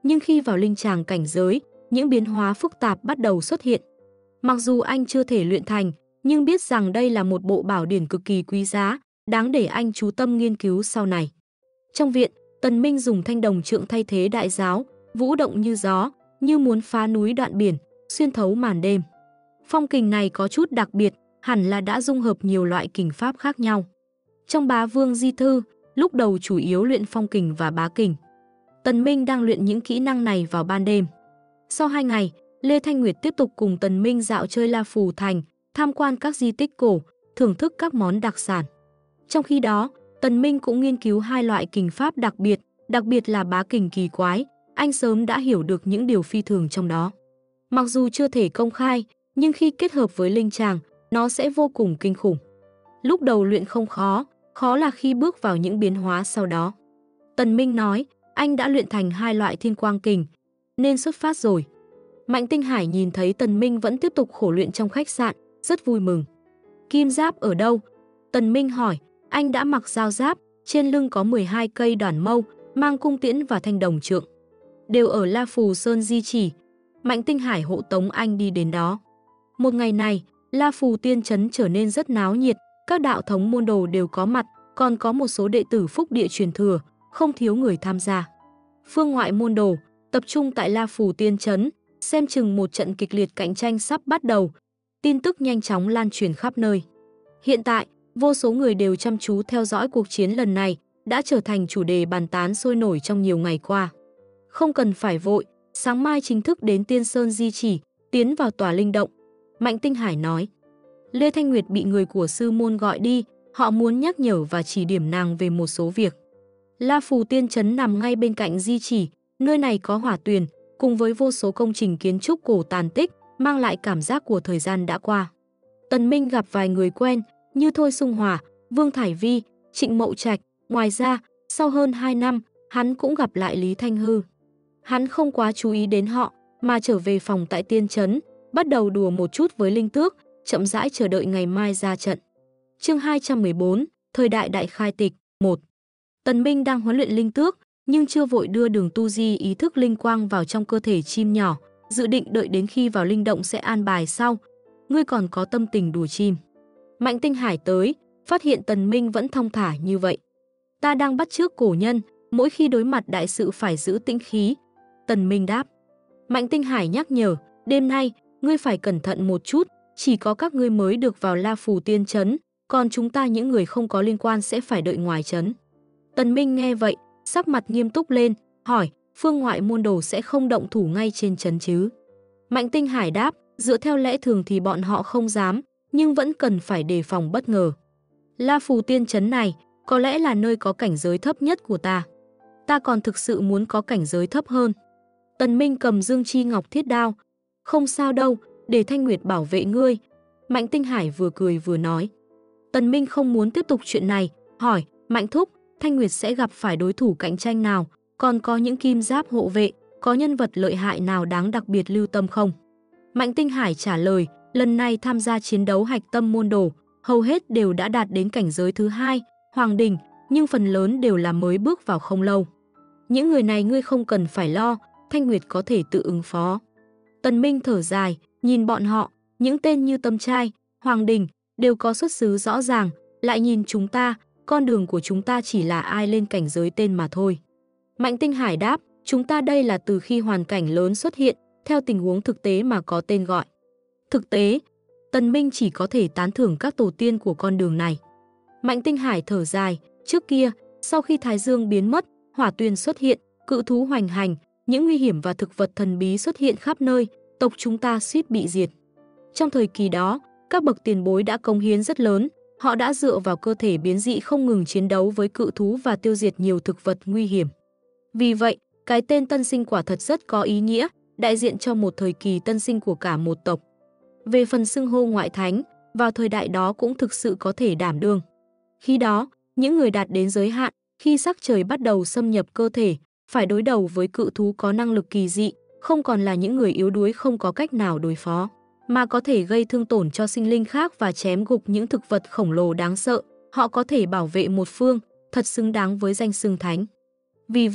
Nhưng khi vào linh tràng cảnh giới, những biến hóa phức tạp bắt đầu xuất hiện. Mặc dù anh chưa thể luyện thành, nhưng biết rằng đây là một bộ bảo điển cực kỳ quý giá, đáng để anh chú tâm nghiên cứu sau này. Trong viện, Tần Minh dùng thanh đồng trượng thay thế đại giáo, vũ động như gió, như muốn phá núi đoạn biển, xuyên thấu màn đêm. Phong kình này có chút đặc biệt, hẳn là đã dung hợp nhiều loại kình pháp khác nhau. Trong Bá Vương Di Thư, lúc đầu chủ yếu luyện phong kình và bá kình. Tần Minh đang luyện những kỹ năng này vào ban đêm. Sau 2 ngày, Lê Thanh Nguyệt tiếp tục cùng Tần Minh dạo chơi La Phù Thành, tham quan các di tích cổ, thưởng thức các món đặc sản. Trong khi đó, Tần Minh cũng nghiên cứu 2 loại kình pháp đặc biệt là bá kình kỳ quái, anh sớm đã hiểu được những điều phi thường trong đó. Mặc dù chưa thể công khai, nhưng khi kết hợp với linh tràng, nó sẽ vô cùng kinh khủng. Lúc đầu luyện không khó, khó là khi bước vào những biến hóa sau đó. Tần Minh nói, anh đã luyện thành 2 loại thiên quang kình, nên xuất phát rồi. Mạnh Tinh Hải nhìn thấy Tần Minh vẫn tiếp tục khổ luyện trong khách sạn, rất vui mừng. Kim giáp ở đâu? Tần Minh hỏi, anh đã mặc dao giáp, trên lưng có 12 cây đoản mâu, mang cung tiễn và thanh đồng trượng. Đều ở La Phù Sơn di chỉ. Mạnh Tinh Hải hộ tống anh đi đến đó. Một ngày này, La Phù Tiên Trấn trở nên rất náo nhiệt, các đạo thống môn đồ đều có mặt, còn có một số đệ tử phúc địa truyền thừa, không thiếu người tham gia. Phương ngoại môn đồ tập trung tại La Phù Tiên Trấn, xem chừng một trận kịch liệt cạnh tranh sắp bắt đầu. Tin tức nhanh chóng lan truyền khắp nơi. Hiện tại, vô số người đều chăm chú theo dõi cuộc chiến lần này, đã trở thành chủ đề bàn tán sôi nổi trong nhiều ngày qua. Không cần phải vội, sáng mai chính thức đến Tiên Sơn di chỉ, tiến vào tòa linh động. Mạnh Tinh Hải nói. Lê Thanh Nguyệt bị người của sư môn gọi đi, họ muốn nhắc nhở và chỉ điểm nàng về một số việc. La Phù Tiên Trấn nằm ngay bên cạnh di chỉ, nơi này có hỏa tuyền, cùng với vô số công trình kiến trúc cổ tàn tích, mang lại cảm giác của thời gian đã qua. Tần Minh gặp vài người quen, như Thôi Sung Hòa, Vương Thải Vi, Trịnh Mậu Trạch. Ngoài ra, sau hơn 2 năm, hắn cũng gặp lại Lý Thanh Hư. Hắn không quá chú ý đến họ, mà trở về phòng tại Tiên Trấn, bắt đầu đùa một chút với Linh Tước, chậm rãi chờ đợi ngày mai ra trận. Chương 214, Thời đại đại khai tịch, 1. Tần Minh đang huấn luyện Linh Tước, nhưng chưa vội đưa đường tu di ý thức linh quang vào trong cơ thể chim nhỏ, dự định đợi đến khi vào linh động sẽ an bài sau. Ngươi còn có tâm tình đùa chim. Mạnh Tinh Hải tới, phát hiện Tần Minh vẫn thong thả như vậy. Ta đang bắt chước cổ nhân, mỗi khi đối mặt đại sự phải giữ tĩnh khí. Tần Minh đáp. Mạnh Tinh Hải nhắc nhở, đêm nay, ngươi phải cẩn thận một chút, chỉ có các ngươi mới được vào La Phù Tiên Trấn, còn chúng ta những người không có liên quan sẽ phải đợi ngoài trấn. Tần Minh nghe vậy, sắc mặt nghiêm túc lên, hỏi, phương ngoại môn đồ sẽ không động thủ ngay trên trấn chứ? Mạnh Tinh Hải đáp, dựa theo lẽ thường thì bọn họ không dám, nhưng vẫn cần phải đề phòng bất ngờ. La Phù Tiên Trấn này, có lẽ là nơi có cảnh giới thấp nhất của ta. Ta còn thực sự muốn có cảnh giới thấp hơn. Tần Minh cầm Dương Chi Ngọc Thiết Đao. Không sao đâu, để Thanh Nguyệt bảo vệ ngươi. Mạnh Tinh Hải vừa cười vừa nói. Tần Minh không muốn tiếp tục chuyện này, hỏi, Mạnh Thúc, Thanh Nguyệt sẽ gặp phải đối thủ cạnh tranh nào? Còn có những kim giáp hộ vệ, có nhân vật lợi hại nào đáng đặc biệt lưu tâm không? Mạnh Tinh Hải trả lời, lần này tham gia chiến đấu hạch tâm môn đồ, hầu hết đều đã đạt đến cảnh giới thứ 2, Hoàng Đỉnh, nhưng phần lớn đều là mới bước vào không lâu. Những người này ngươi không cần phải lo, Thanh Nguyệt có thể tự ứng phó. Tần Minh thở dài, nhìn bọn họ, những tên như Tâm Trai, Hoàng Đình, đều có xuất xứ rõ ràng, lại nhìn chúng ta, con đường của chúng ta chỉ là ai lên cảnh giới tên mà thôi. Mạnh Tinh Hải đáp, chúng ta đây là từ khi hoàn cảnh lớn xuất hiện, theo tình huống thực tế mà có tên gọi. Thực tế, Tần Minh chỉ có thể tán thưởng các tổ tiên của con đường này. Mạnh Tinh Hải thở dài, trước kia, sau khi Thái Dương biến mất, hỏa tuyền xuất hiện, cự thú hoành hành, những nguy hiểm và thực vật thần bí xuất hiện khắp nơi, tộc chúng ta suýt bị diệt. Trong thời kỳ đó, các bậc tiền bối đã cống hiến rất lớn, họ đã dựa vào cơ thể biến dị không ngừng chiến đấu với cự thú và tiêu diệt nhiều thực vật nguy hiểm. Vì vậy, cái tên tân sinh quả thật rất có ý nghĩa, đại diện cho một thời kỳ tân sinh của cả một tộc. Về phần xưng hô ngoại thánh, vào thời đại đó cũng thực sự có thể đảm đương. Khi đó, những người đạt đến giới hạn, khi sắc trời bắt đầu xâm nhập cơ thể, phải đối đầu với cự thú có năng lực kỳ dị, không còn là những người yếu đuối không có cách nào đối phó, mà có thể gây thương tổn cho sinh linh khác và chém gục những thực vật khổng lồ đáng sợ. Họ có thể bảo vệ một phương, thật xứng đáng với danh xưng thánh. Vì vậy,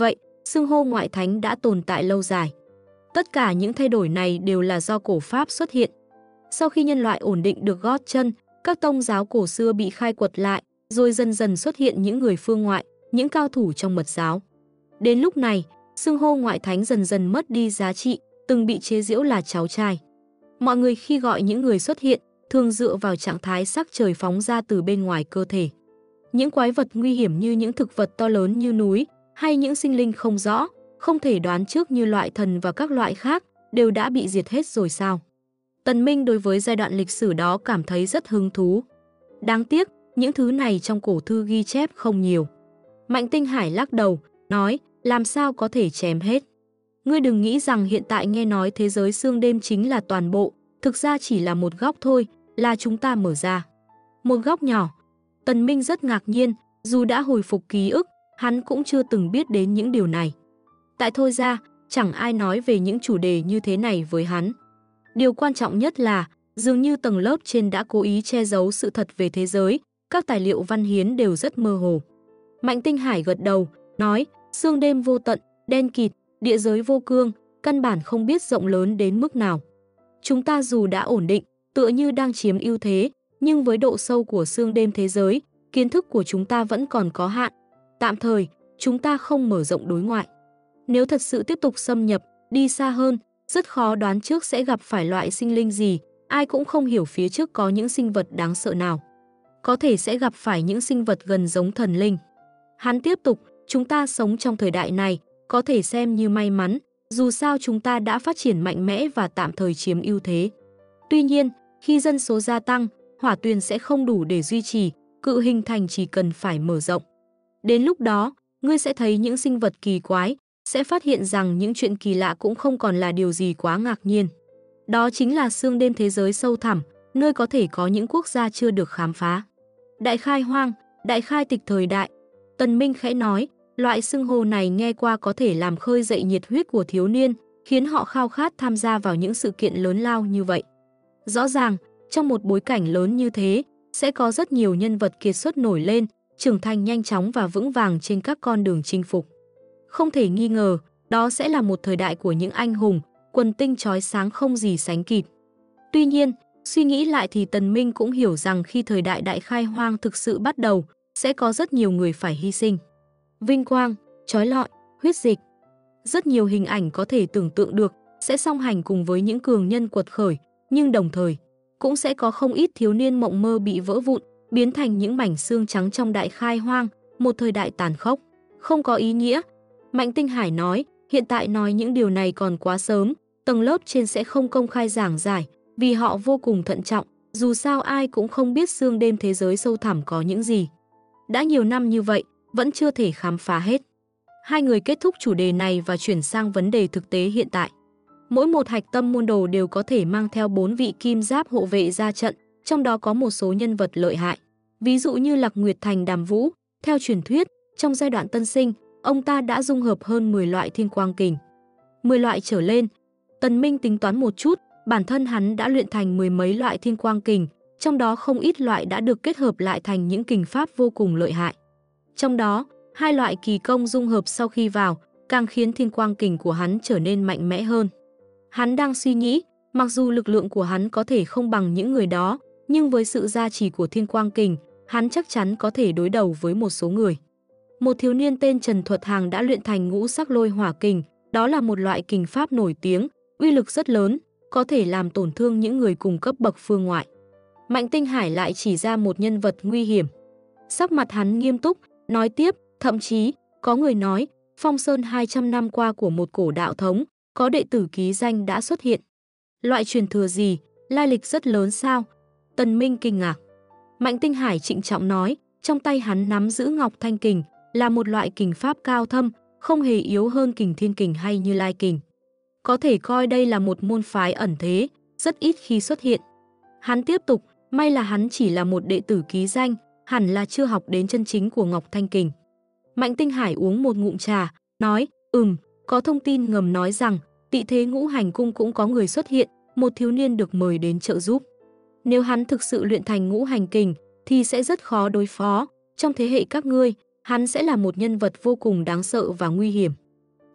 xưng hô ngoại thánh đã tồn tại lâu dài. Tất cả những thay đổi này đều là do cổ Pháp xuất hiện. Sau khi nhân loại ổn định được gót chân, các tông giáo cổ xưa bị khai quật lại, rồi dần dần xuất hiện những người phương ngoại, những cao thủ trong mật giáo. Đến lúc này, xưng hô ngoại thánh dần dần mất đi giá trị, từng bị chế giễu là cháu trai. Mọi người khi gọi những người xuất hiện, thường dựa vào trạng thái sắc trời phóng ra từ bên ngoài cơ thể. Những quái vật nguy hiểm như những thực vật to lớn như núi, hay những sinh linh không rõ, không thể đoán trước như loại thần và các loại khác, đều đã bị diệt hết rồi sao? Tần Minh đối với giai đoạn lịch sử đó cảm thấy rất hứng thú. Đáng tiếc, những thứ này trong cổ thư ghi chép không nhiều. Mạnh Tinh Hải lắc đầu, nói, làm sao có thể chém hết. Ngươi đừng nghĩ rằng hiện tại nghe nói thế giới xương đêm chính là toàn bộ, thực ra chỉ là một góc thôi, là chúng ta mở ra. Một góc nhỏ. Tần Minh rất ngạc nhiên, dù đã hồi phục ký ức, hắn cũng chưa từng biết đến những điều này. Tại Thôi Ra, chẳng ai nói về những chủ đề như thế này với hắn. Điều quan trọng nhất là, dường như tầng lớp trên đã cố ý che giấu sự thật về thế giới, các tài liệu văn hiến đều rất mơ hồ. Mạnh Tinh Hải gật đầu, nói, xương đêm vô tận, đen kịt, địa giới vô cương, căn bản không biết rộng lớn đến mức nào. Chúng ta dù đã ổn định, tựa như đang chiếm ưu thế, nhưng với độ sâu của xương đêm thế giới, kiến thức của chúng ta vẫn còn có hạn. Tạm thời, chúng ta không mở rộng đối ngoại. Nếu thật sự tiếp tục xâm nhập, đi xa hơn, rất khó đoán trước sẽ gặp phải loại sinh linh gì, ai cũng không hiểu phía trước có những sinh vật đáng sợ nào. Có thể sẽ gặp phải những sinh vật gần giống thần linh. Hắn tiếp tục, chúng ta sống trong thời đại này, có thể xem như may mắn, dù sao chúng ta đã phát triển mạnh mẽ và tạm thời chiếm ưu thế. Tuy nhiên, khi dân số gia tăng, hỏa tuyền sẽ không đủ để duy trì, cự hình thành chỉ cần phải mở rộng. Đến lúc đó, ngươi sẽ thấy những sinh vật kỳ quái, sẽ phát hiện rằng những chuyện kỳ lạ cũng không còn là điều gì quá ngạc nhiên. Đó chính là xương đêm thế giới sâu thẳm, nơi có thể có những quốc gia chưa được khám phá. Đại khai hoang, đại khai tịch thời đại. Tần Minh khẽ nói, loại xưng hô này nghe qua có thể làm khơi dậy nhiệt huyết của thiếu niên, khiến họ khao khát tham gia vào những sự kiện lớn lao như vậy. Rõ ràng, trong một bối cảnh lớn như thế, sẽ có rất nhiều nhân vật kiệt xuất nổi lên, trưởng thành nhanh chóng và vững vàng trên các con đường chinh phục. Không thể nghi ngờ, đó sẽ là một thời đại của những anh hùng, quần tinh chói sáng không gì sánh kịp. Tuy nhiên, suy nghĩ lại thì Tần Minh cũng hiểu rằng khi thời đại đại khai hoang thực sự bắt đầu, sẽ có rất nhiều người phải hy sinh. Vinh quang, chói lọi, huyết dịch. Rất nhiều hình ảnh có thể tưởng tượng được sẽ song hành cùng với những cường nhân quật khởi, nhưng đồng thời, cũng sẽ có không ít thiếu niên mộng mơ bị vỡ vụn, biến thành những mảnh xương trắng trong đại khai hoang, một thời đại tàn khốc, không có ý nghĩa. Mạnh Tinh Hải nói, hiện tại nói những điều này còn quá sớm, tầng lớp trên sẽ không công khai giảng giải, vì họ vô cùng thận trọng, dù sao ai cũng không biết xương đêm thế giới sâu thẳm có những gì. Đã nhiều năm như vậy, vẫn chưa thể khám phá hết. Hai người kết thúc chủ đề này và chuyển sang vấn đề thực tế hiện tại. Mỗi một hạch tâm môn đồ đều có thể mang theo 4 vị kim giáp hộ vệ ra trận, trong đó có một số nhân vật lợi hại. Ví dụ như Lạc Nguyệt Thành Đàm Vũ, theo truyền thuyết, trong giai đoạn tân sinh, ông ta đã dung hợp hơn 10 loại thiên quang kình. 10 loại trở lên, Tần Minh tính toán một chút, bản thân hắn đã luyện thành mười mấy loại thiên quang kình, trong đó không ít loại đã được kết hợp lại thành những kình pháp vô cùng lợi hại. Trong đó, 2 loại kỳ công dung hợp sau khi vào, càng khiến thiên quang kình của hắn trở nên mạnh mẽ hơn. Hắn đang suy nghĩ, mặc dù lực lượng của hắn có thể không bằng những người đó, nhưng với sự gia trì của thiên quang kình, hắn chắc chắn có thể đối đầu với một số người. Một thiếu niên tên Trần Thuật Hàng đã luyện thành ngũ sắc lôi hỏa kình, đó là một loại kình pháp nổi tiếng, uy lực rất lớn, có thể làm tổn thương những người cùng cấp bậc phương ngoại. Mạnh Tinh Hải lại chỉ ra một nhân vật nguy hiểm. Sắc mặt hắn nghiêm túc, nói tiếp, thậm chí, có người nói, Phong Sơn 200 năm qua của một cổ đạo thống, có đệ tử ký danh đã xuất hiện. Loại truyền thừa gì, lai lịch rất lớn sao? Tần Minh kinh ngạc. Mạnh Tinh Hải trịnh trọng nói, trong tay hắn nắm giữ Ngọc Thanh Kình, là một loại kình pháp cao thâm, không hề yếu hơn Kình Thiên Kình hay Như Lai Kình. Có thể coi đây là một môn phái ẩn thế, rất ít khi xuất hiện. Hắn tiếp tục, may là hắn chỉ là một đệ tử ký danh, hẳn là chưa học đến chân chính của Ngọc Thanh Kình. Mạnh Tinh Hải uống một ngụm trà, nói, có thông tin ngầm nói rằng, Tị Thế Ngũ Hành Cung cũng có người xuất hiện, một thiếu niên được mời đến trợ giúp. Nếu hắn thực sự luyện thành Ngũ Hành Kình, thì sẽ rất khó đối phó. Trong thế hệ các ngươi, hắn sẽ là một nhân vật vô cùng đáng sợ và nguy hiểm.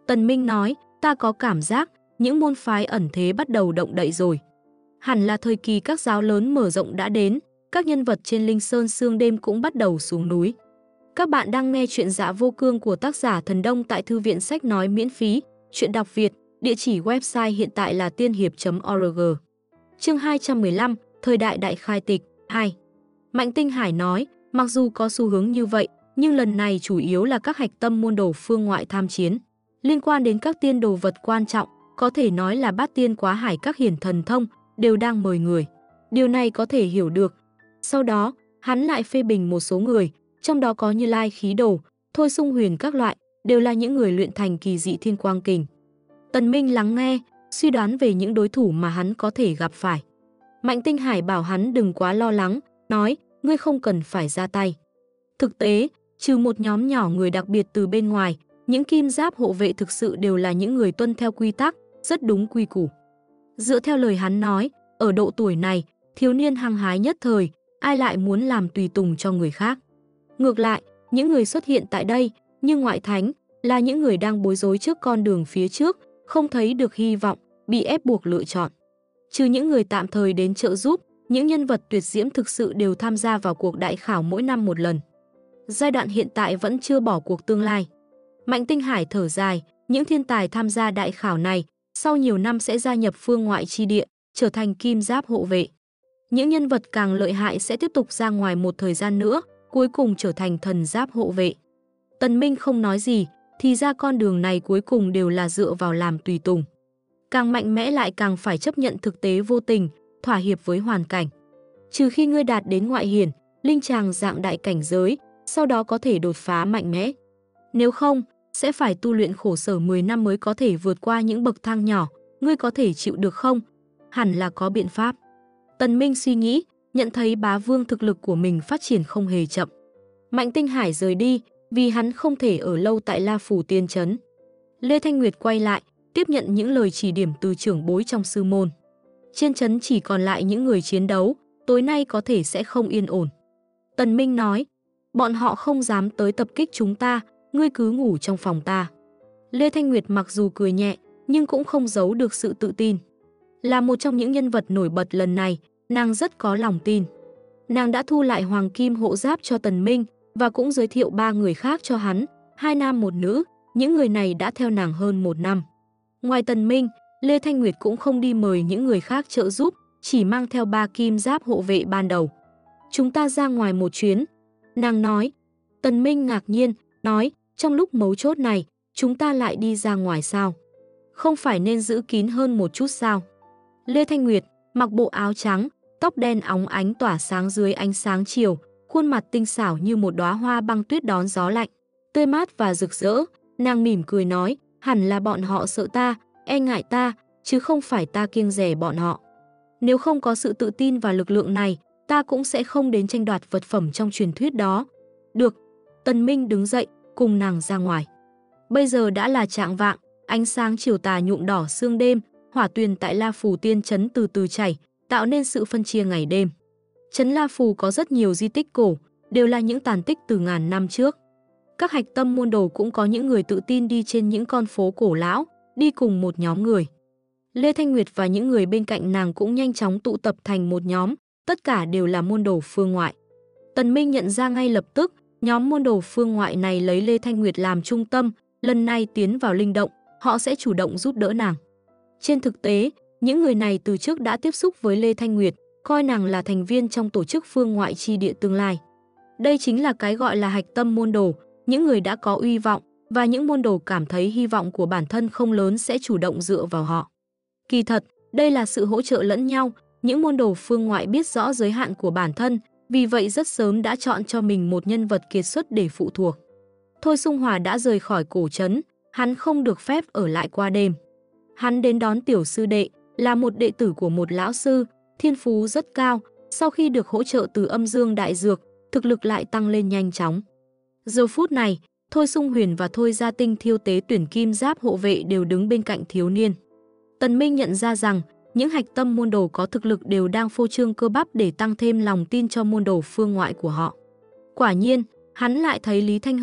Tần Minh nói, ta có cảm giác những môn phái ẩn thế bắt đầu động đậy rồi. Hẳn là thời kỳ các giáo lớn mở rộng đã đến, các nhân vật trên Linh Sơn Sương Đêm cũng bắt đầu xuống núi. Các bạn đang nghe chuyện Dạ Vô Cương của tác giả Thần Đông tại Thư viện Sách Nói miễn phí, chuyện đọc Việt, địa chỉ website hiện tại là tiên hiệp.org. Chương 215, Thời đại Đại Khai Tịch 2. Mạnh Tinh Hải nói, mặc dù có xu hướng như vậy, nhưng lần này chủ yếu là các hạch tâm môn đồ phương ngoại tham chiến. Liên quan đến các tiên đồ vật quan trọng, có thể nói là bát tiên quá hải các hiển thần thông, đều đang mời người. Điều này có thể hiểu được. Sau đó, hắn lại phê bình một số người, trong đó có Như Lai Khí Đồ, Thôi Sung Huyền các loại, đều là những người luyện thành kỳ dị thiên quang kình. Tần Minh lắng nghe, suy đoán về những đối thủ mà hắn có thể gặp phải. Mạnh Tinh Hải bảo hắn đừng quá lo lắng, nói, ngươi không cần phải ra tay. Thực tế, trừ một nhóm nhỏ người đặc biệt từ bên ngoài, những kim giáp hộ vệ thực sự đều là những người tuân theo quy tắc, rất đúng quy củ. Dựa theo lời hắn nói, ở độ tuổi này, thiếu niên hăng hái nhất thời, ai lại muốn làm tùy tùng cho người khác. Ngược lại, những người xuất hiện tại đây, như ngoại thánh, là những người đang bối rối trước con đường phía trước, không thấy được hy vọng, bị ép buộc lựa chọn. Trừ những người tạm thời đến trợ giúp, những nhân vật tuyệt diễm thực sự đều tham gia vào cuộc đại khảo mỗi năm một lần. Giai đoạn hiện tại vẫn chưa bỏ cuộc tương lai. Mạnh Tinh Hải thở dài, những thiên tài tham gia đại khảo này, sau nhiều năm sẽ gia nhập phương ngoại chi địa, trở thành kim giáp hộ vệ. Những nhân vật càng lợi hại sẽ tiếp tục ra ngoài một thời gian nữa, cuối cùng trở thành thần giáp hộ vệ. Tần Minh không nói gì, thì ra con đường này cuối cùng đều là dựa vào làm tùy tùng. Càng mạnh mẽ lại càng phải chấp nhận thực tế vô tình, thỏa hiệp với hoàn cảnh. Trừ khi ngươi đạt đến ngoại hiển, linh tràng dạng đại cảnh giới, sau đó có thể đột phá mạnh mẽ. Nếu không, sẽ phải tu luyện khổ sở 10 năm mới có thể vượt qua những bậc thang nhỏ, ngươi có thể chịu được không? Hẳn là có biện pháp. Tần Minh suy nghĩ, nhận thấy bá vương thực lực của mình phát triển không hề chậm. Mạnh Tinh Hải rời đi, vì hắn không thể ở lâu tại La Phủ Tiên Trấn. Lê Thanh Nguyệt quay lại, tiếp nhận những lời chỉ điểm từ trưởng bối trong sư môn. Trên trấn chỉ còn lại những người chiến đấu, tối nay có thể sẽ không yên ổn. Tần Minh nói, bọn họ không dám tới tập kích chúng ta, ngươi cứ ngủ trong phòng ta. Lê Thanh Nguyệt mặc dù cười nhẹ, nhưng cũng không giấu được sự tự tin. Là một trong những nhân vật nổi bật lần này, nàng rất có lòng tin. Nàng đã thu lại hoàng kim hộ giáp cho Tần Minh và cũng giới thiệu 3 người khác cho hắn, 2 nam 1 nữ, những người này đã theo nàng hơn 1 năm. Ngoài Tần Minh, Lê Thanh Nguyệt cũng không đi mời những người khác trợ giúp, chỉ mang theo 3 kim giáp hộ vệ ban đầu. Chúng ta ra ngoài một chuyến, nàng nói. Tần Minh ngạc nhiên, nói, trong lúc mấu chốt này, chúng ta lại đi ra ngoài sao? Không phải nên giữ kín hơn một chút sao? Lê Thanh Nguyệt, mặc bộ áo trắng, tóc đen óng ánh tỏa sáng dưới ánh sáng chiều, khuôn mặt tinh xảo như một đóa hoa băng tuyết đón gió lạnh, tươi mát và rực rỡ, nàng mỉm cười nói, hẳn là bọn họ sợ ta, e ngại ta, chứ không phải ta kiêng dè bọn họ. Nếu không có sự tự tin và lực lượng này, ta cũng sẽ không đến tranh đoạt vật phẩm trong truyền thuyết đó. Được, Tần Minh đứng dậy, cùng nàng ra ngoài. Bây giờ đã là chạng vạng, ánh sáng chiều tà nhuộm đỏ sương đêm, hỏa tuyền tại La Phù Tiên Trấn từ từ chảy, tạo nên sự phân chia ngày đêm. Trấn La Phù có rất nhiều di tích cổ, đều là những tàn tích từ ngàn năm trước. Các hạch tâm môn đồ cũng có những người tự tin đi trên những con phố cổ lão, đi cùng một nhóm người. Lê Thanh Nguyệt và những người bên cạnh nàng cũng nhanh chóng tụ tập thành một nhóm, tất cả đều là môn đồ phương ngoại. Tần Minh nhận ra ngay lập tức, nhóm môn đồ phương ngoại này lấy Lê Thanh Nguyệt làm trung tâm, lần này tiến vào linh động, họ sẽ chủ động giúp đỡ nàng. Trên thực tế, những người này từ trước đã tiếp xúc với Lê Thanh Nguyệt, coi nàng là thành viên trong tổ chức phương ngoại chi địa tương lai. Đây chính là cái gọi là hạch tâm môn đồ, những người đã có uy vọng, và những môn đồ cảm thấy hy vọng của bản thân không lớn sẽ chủ động dựa vào họ. Kỳ thật, đây là sự hỗ trợ lẫn nhau, những môn đồ phương ngoại biết rõ giới hạn của bản thân, vì vậy rất sớm đã chọn cho mình một nhân vật kiệt xuất để phụ thuộc. Thôi Sung Hòa đã rời khỏi cổ trấn, hắn không được phép ở lại qua đêm. Hắn đến đón tiểu sư đệ, là một đệ tử của một lão sư, thiên phú rất cao, sau khi được hỗ trợ từ âm dương đại dược, thực lực lại tăng lên nhanh chóng. Giờ phút này, Thôi Sung Huyền và Thôi Gia Tinh thiêu tế tuyển kim giáp hộ vệ đều đứng bên cạnh thiếu niên. Tần Minh nhận ra rằng, những hạch tâm môn đồ có thực lực đều đang phô trương cơ bắp để tăng thêm lòng tin cho môn đồ phương ngoại của họ. Quả nhiên, hắn lại thấy Lý Thanh Hư,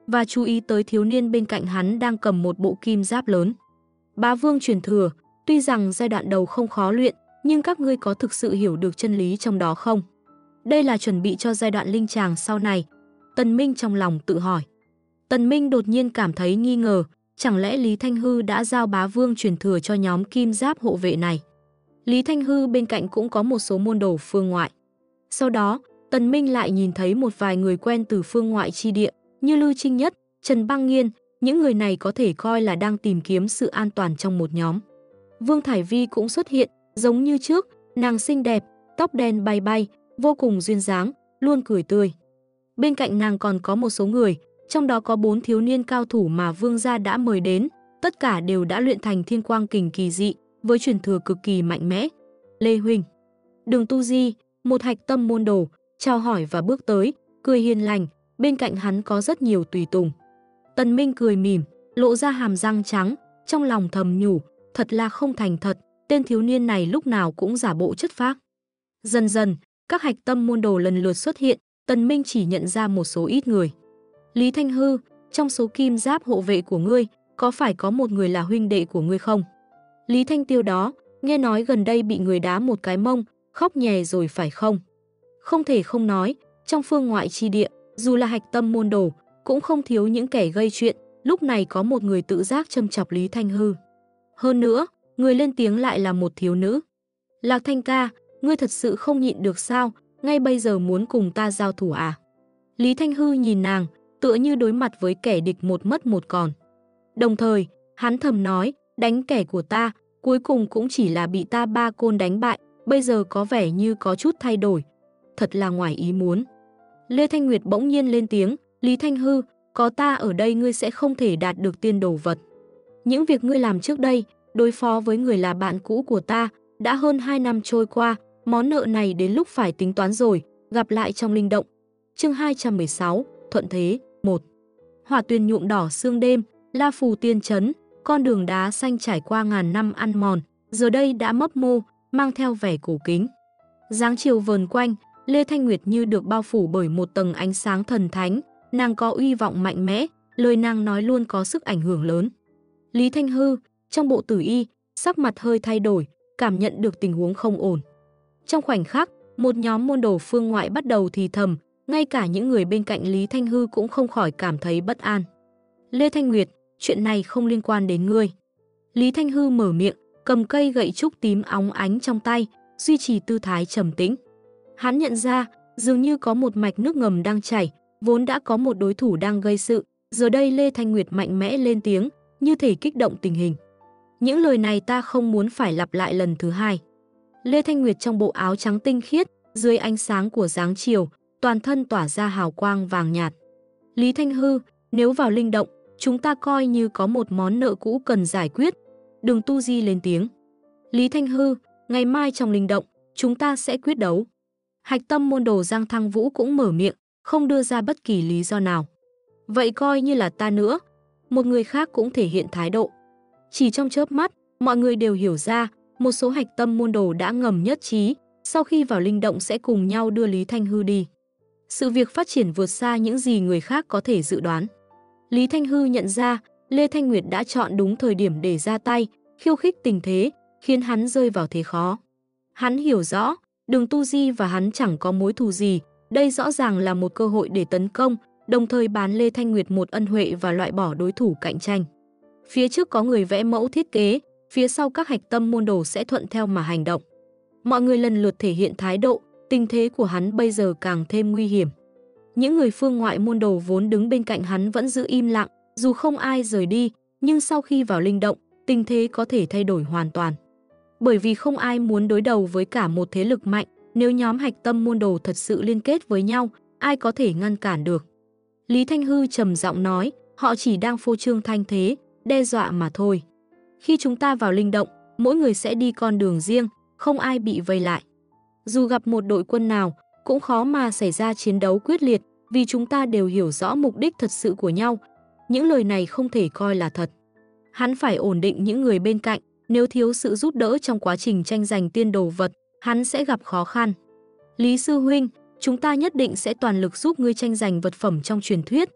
và chú ý tới thiếu niên bên cạnh hắn đang cầm một bộ kim giáp lớn. Bá vương truyền thừa, tuy rằng giai đoạn đầu không khó luyện, nhưng các ngươi có thực sự hiểu được chân lý trong đó không? Đây là chuẩn bị cho giai đoạn linh tràng sau này. Tần Minh trong lòng tự hỏi. Tần Minh đột nhiên cảm thấy nghi ngờ, chẳng lẽ Lý Thanh Hư đã giao bá vương truyền thừa cho nhóm kim giáp hộ vệ này? Lý Thanh Hư bên cạnh cũng có một số môn đồ phương ngoại. Sau đó, Tần Minh lại nhìn thấy một vài người quen từ phương ngoại chi địa, như Lư Trinh Nhất, Trần Băng Nghiên, những người này có thể coi là đang tìm kiếm sự an toàn trong một nhóm. Vương Thải Vi cũng xuất hiện, giống như trước, nàng xinh đẹp, tóc đen bay bay, vô cùng duyên dáng, luôn cười tươi. Bên cạnh nàng còn có một số người, trong đó có 4 thiếu niên cao thủ mà Vương gia đã mời đến, tất cả đều đã luyện thành thiên quang kình kỳ dị, với truyền thừa cực kỳ mạnh mẽ. Lê Huynh, Đường Tu Di, một hạch tâm môn đồ, chào hỏi và bước tới, cười hiền lành, bên cạnh hắn có rất nhiều tùy tùng. Tần Minh cười mỉm, lộ ra hàm răng trắng, trong lòng thầm nhủ, thật là không thành thật, tên thiếu niên này lúc nào cũng giả bộ chất phác. Dần dần, các hạch tâm môn đồ lần lượt xuất hiện, Tần Minh chỉ nhận ra một số ít người. Lý Thanh Hư, trong số kim giáp hộ vệ của ngươi, có phải có một người là huynh đệ của ngươi không? Lý Thanh Tiêu đó, nghe nói gần đây bị người đá một cái mông, khóc nhè rồi phải không? Không thể không nói, trong phương ngoại chi địa, dù là hạch tâm môn đồ, cũng không thiếu những kẻ gây chuyện, lúc này có một người tự giác châm chọc Lý Thanh Hư. Hơn nữa, người lên tiếng lại là một thiếu nữ. Lạc Thanh ca, ngươi thật sự không nhịn được sao, ngay bây giờ muốn cùng ta giao thủ à? Lý Thanh Hư nhìn nàng, tựa như đối mặt với kẻ địch một mất một còn. Đồng thời, hắn thầm nói, đánh kẻ của ta, cuối cùng cũng chỉ là bị ta ba côn đánh bại, bây giờ có vẻ như có chút thay đổi. Thật là ngoài ý muốn. Lê Thanh Nguyệt bỗng nhiên lên tiếng, Lý Thanh Hư, có ta ở đây ngươi sẽ không thể đạt được tiên đồ vật. Những việc ngươi làm trước đây, đối phó với người là bạn cũ của ta, đã hơn 2 năm trôi qua, món nợ này đến lúc phải tính toán rồi, gặp lại trong linh động. Chương 216, Thuận Thế, 1. Hỏa tuyền nhuộm đỏ sương đêm, La Phù Tiên Trấn, con đường đá xanh trải qua ngàn năm ăn mòn, giờ đây đã mấp mô, mang theo vẻ cổ kính. Dáng chiều vờn quanh, Lê Thanh Nguyệt như được bao phủ bởi một tầng ánh sáng thần thánh, nàng có uy vọng mạnh mẽ, lời nàng nói luôn có sức ảnh hưởng lớn. Lý Thanh Hư, trong bộ tử y, sắc mặt hơi thay đổi, cảm nhận được tình huống không ổn. Trong khoảnh khắc, một nhóm môn đồ phương ngoại bắt đầu thì thầm, ngay cả những người bên cạnh Lý Thanh Hư cũng không khỏi cảm thấy bất an. Lê Thanh Nguyệt, chuyện này không liên quan đến ngươi. Lý Thanh Hư mở miệng, cầm cây gậy trúc tím óng ánh trong tay, duy trì tư thái trầm tĩnh. Hắn nhận ra, dường như có một mạch nước ngầm đang chảy, vốn đã có một đối thủ đang gây sự, giờ đây Lê Thanh Nguyệt mạnh mẽ lên tiếng, như thể kích động tình hình. Những lời này ta không muốn phải lặp lại lần thứ hai. Lê Thanh Nguyệt trong bộ áo trắng tinh khiết, dưới ánh sáng của dáng chiều, toàn thân tỏa ra hào quang vàng nhạt. Lý Thanh Hư, nếu vào linh động, chúng ta coi như có một món nợ cũ cần giải quyết. Đường Tu Di lên tiếng. Lý Thanh Hư, ngày mai trong linh động, chúng ta sẽ quyết đấu. Hạch tâm môn đồ Giang Thăng Vũ cũng mở miệng, không đưa ra bất kỳ lý do nào. Vậy coi như là ta nữa. Một người khác cũng thể hiện thái độ. Chỉ trong chớp mắt, mọi người đều hiểu ra, một số hạch tâm môn đồ đã ngầm nhất trí, sau khi vào linh động sẽ cùng nhau đưa Lý Thanh Hư đi. Sự việc phát triển vượt xa những gì người khác có thể dự đoán. Lý Thanh Hư nhận ra, Lê Thanh Nguyệt đã chọn đúng thời điểm để ra tay, khiêu khích tình thế, khiến hắn rơi vào thế khó. Hắn hiểu rõ, Đường Tu Di và hắn chẳng có mối thù gì, đây rõ ràng là một cơ hội để tấn công, đồng thời bán Lê Thanh Nguyệt một ân huệ và loại bỏ đối thủ cạnh tranh. Phía trước có người vẽ mẫu thiết kế, phía sau các hạch tâm môn đồ sẽ thuận theo mà hành động. Mọi người lần lượt thể hiện thái độ, tình thế của hắn bây giờ càng thêm nguy hiểm. Những người phương ngoại môn đồ vốn đứng bên cạnh hắn vẫn giữ im lặng, dù không ai rời đi, nhưng sau khi vào linh động, tình thế có thể thay đổi hoàn toàn. Bởi vì không ai muốn đối đầu với cả một thế lực mạnh, nếu nhóm hạch tâm môn đồ thật sự liên kết với nhau, ai có thể ngăn cản được. Lý Thanh Hư trầm giọng nói, họ chỉ đang phô trương thanh thế, đe dọa mà thôi. Khi chúng ta vào linh động, mỗi người sẽ đi con đường riêng, không ai bị vây lại. Dù gặp một đội quân nào, cũng khó mà xảy ra chiến đấu quyết liệt, vì chúng ta đều hiểu rõ mục đích thật sự của nhau. Những lời này không thể coi là thật. Hắn phải ổn định những người bên cạnh, nếu thiếu sự giúp đỡ trong quá trình tranh giành tiên đồ vật, hắn sẽ gặp khó khăn. Lý Sư Huynh, chúng ta nhất định sẽ toàn lực giúp ngươi tranh giành vật phẩm trong truyền thuyết.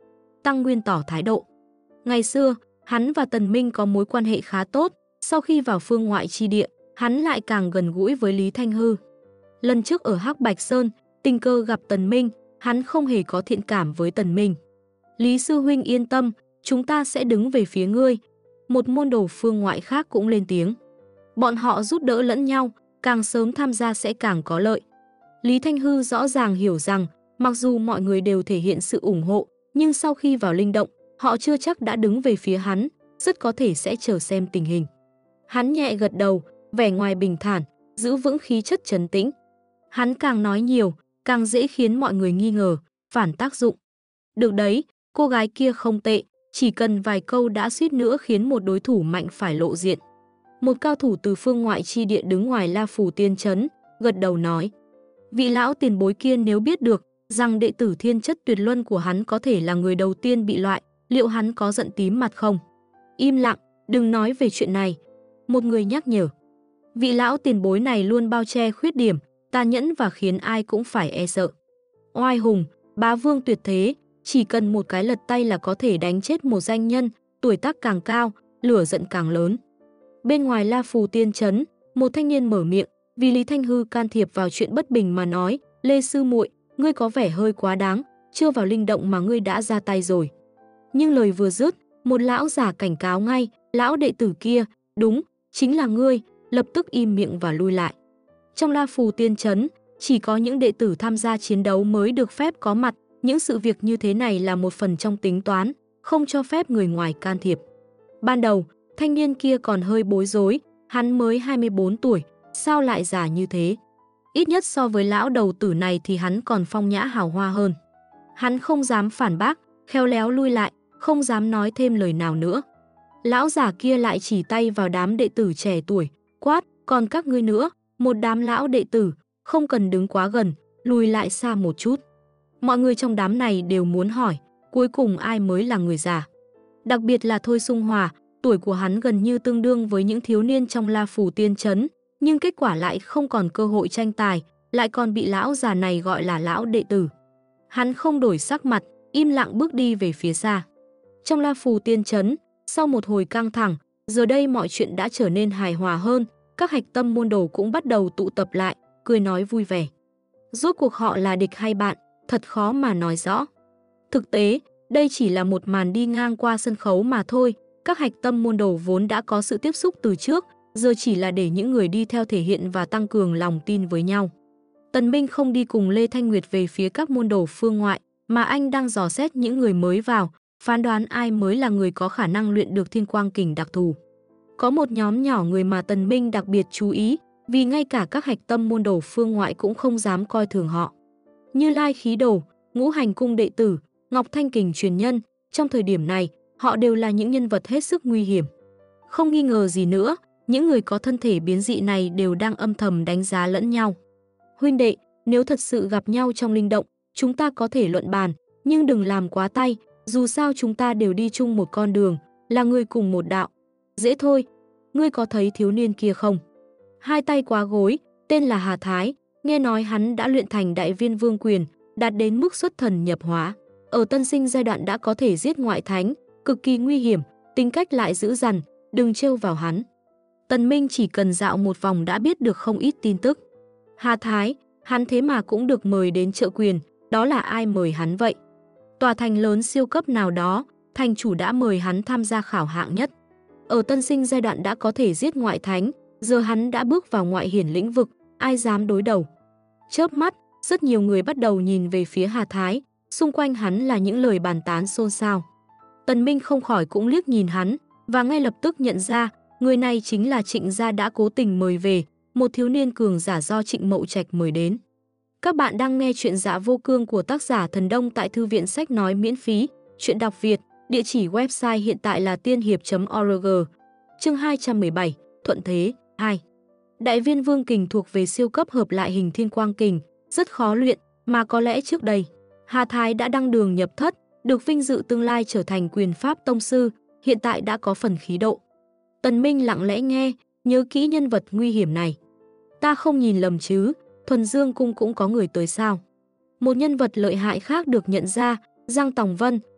Tăng Nguyên tỏ thái độ. Ngày xưa, hắn và Tần Minh có mối quan hệ khá tốt, sau khi vào phương ngoại chi địa, hắn lại càng gần gũi với Lý Thanh Hư. Lần trước ở Hắc Bạch Sơn, tình cờ gặp Tần Minh, hắn không hề có thiện cảm với Tần Minh. Lý sư huynh yên tâm, chúng ta sẽ đứng về phía ngươi. Một môn đồ phương ngoại khác cũng lên tiếng. Bọn họ giúp đỡ lẫn nhau, càng sớm tham gia sẽ càng có lợi. Lý Thanh Hư rõ ràng hiểu rằng, mặc dù mọi người đều thể hiện sự ủng hộ, nhưng sau khi vào linh động, họ chưa chắc đã đứng về phía hắn, rất có thể sẽ chờ xem tình hình. Hắn nhẹ gật đầu, vẻ ngoài bình thản, giữ vững khí chất trấn tĩnh. Hắn càng nói nhiều, càng dễ khiến mọi người nghi ngờ, phản tác dụng. Được đấy, cô gái kia không tệ, chỉ cần vài câu đã suýt nữa khiến một đối thủ mạnh phải lộ diện. Một cao thủ từ phương ngoại chi địa đứng ngoài La Phủ Tiên Trấn, gật đầu nói. Vị lão tiền bối kia nếu biết được rằng đệ tử thiên chất tuyệt luân của hắn có thể là người đầu tiên bị loại, liệu hắn có giận tím mặt không? Im lặng, đừng nói về chuyện này. Một người nhắc nhở. Vị lão tiền bối này luôn bao che khuyết điểm, tàn nhẫn và khiến ai cũng phải e sợ. Oai hùng, bá vương tuyệt thế, chỉ cần một cái lật tay là có thể đánh chết một danh nhân, tuổi tác càng cao, lửa giận càng lớn. Bên ngoài La Phù Tiên Trấn, một thanh niên mở miệng, vì Lý Thanh Hư can thiệp vào chuyện bất bình mà nói, Lê sư muội, ngươi có vẻ hơi quá đáng, chưa vào linh động mà ngươi đã ra tay rồi. Nhưng lời vừa dứt, một lão giả cảnh cáo ngay, lão đệ tử kia, đúng, chính là ngươi, lập tức im miệng và lui lại. Trong La Phù Tiên Trấn, chỉ có những đệ tử tham gia chiến đấu mới được phép có mặt, những sự việc như thế này là một phần trong tính toán, không cho phép người ngoài can thiệp. Ban đầu, thanh niên kia còn hơi bối rối, hắn mới 24 tuổi, sao lại già như thế? Ít nhất so với lão đầu tử này thì hắn còn phong nhã hào hoa hơn. Hắn không dám phản bác, khéo léo lui lại, không dám nói thêm lời nào nữa. Lão giả kia lại chỉ tay vào đám đệ tử trẻ tuổi, quát, còn các ngươi nữa, một đám lão đệ tử, không cần đứng quá gần, lùi lại xa một chút. Mọi người trong đám này đều muốn hỏi, cuối cùng ai mới là người già. Đặc biệt là Thôi Sung Hòa, tuổi của hắn gần như tương đương với những thiếu niên trong La Phủ Tiên Trấn, nhưng kết quả lại không còn cơ hội tranh tài, lại còn bị lão già này gọi là lão đệ tử. Hắn không đổi sắc mặt, im lặng bước đi về phía xa. Trong La Phù Tiên Trấn, sau một hồi căng thẳng, giờ đây mọi chuyện đã trở nên hài hòa hơn, các hạch tâm môn đồ cũng bắt đầu tụ tập lại, cười nói vui vẻ. Rốt cuộc họ là địch hay bạn, thật khó mà nói rõ. Thực tế, đây chỉ là một màn đi ngang qua sân khấu mà thôi, các hạch tâm môn đồ vốn đã có sự tiếp xúc từ trước, giờ chỉ là để những người đi theo thể hiện và tăng cường lòng tin với nhau. Tần Minh không đi cùng Lê Thanh Nguyệt về phía các môn đồ phương ngoại, mà anh đang dò xét những người mới vào, phán đoán ai mới là người có khả năng luyện được Thiên Quang Kình đặc thù. Có một nhóm nhỏ người mà Tần Minh đặc biệt chú ý, vì ngay cả các hạch tâm môn đồ phương ngoại cũng không dám coi thường họ. Như Lai Khí Đồ, Ngũ Hành Cung đệ tử, Ngọc Thanh Kình truyền nhân, trong thời điểm này, họ đều là những nhân vật hết sức nguy hiểm. Không nghi ngờ gì nữa, những người có thân thể biến dị này đều đang âm thầm đánh giá lẫn nhau. Huynh đệ, nếu thật sự gặp nhau trong linh động, chúng ta có thể luận bàn, nhưng đừng làm quá tay, dù sao chúng ta đều đi chung một con đường, là người cùng một đạo. Dễ thôi, ngươi có thấy thiếu niên kia không? Hai tay quá gối, tên là Hà Thái, nghe nói hắn đã luyện thành Đại Viên Vương Quyền, đạt đến mức xuất thần nhập hóa. Ở tân sinh giai đoạn đã có thể giết ngoại thánh, cực kỳ nguy hiểm, tính cách lại dữ dằn, đừng trêu vào hắn. Tần Minh chỉ cần dạo một vòng đã biết được không ít tin tức. Hà Thái, hắn thế mà cũng được mời đến trợ quyền, đó là ai mời hắn vậy? Tòa thành lớn siêu cấp nào đó, thành chủ đã mời hắn tham gia khảo hạng nhất. Ở tân sinh giai đoạn đã có thể giết ngoại thánh, giờ hắn đã bước vào ngoại hiển lĩnh vực, ai dám đối đầu? Chớp mắt, rất nhiều người bắt đầu nhìn về phía Hà Thái, xung quanh hắn là những lời bàn tán xôn xao. Tần Minh không khỏi cũng liếc nhìn hắn, và ngay lập tức nhận ra, người này chính là Trịnh gia đã cố tình mời về, một thiếu niên cường giả do Trịnh Mậu Trạch mời đến. Các bạn đang nghe chuyện Dạ Vô Cương của tác giả Thần Đông tại Thư viện Sách Nói miễn phí, chuyện đọc Việt, địa chỉ website hiện tại là tiên hiệp.org. Chương 217, Thuận Thế 2. Đại Viên Vương Kình thuộc về siêu cấp hợp lại hình Thiên Quang Kình, rất khó luyện, mà có lẽ trước đây, Hà Thái đã đăng đường nhập thất, được vinh dự tương lai trở thành quyền pháp tông sư, hiện tại đã có phần khí độ. Tần Minh lặng lẽ nghe, nhớ kỹ nhân vật nguy hiểm này. Ta không nhìn lầm chứ, Thuần Dương Cung cũng có người tới sao? Một nhân vật lợi hại khác được nhận ra, Giang Tòng Vân,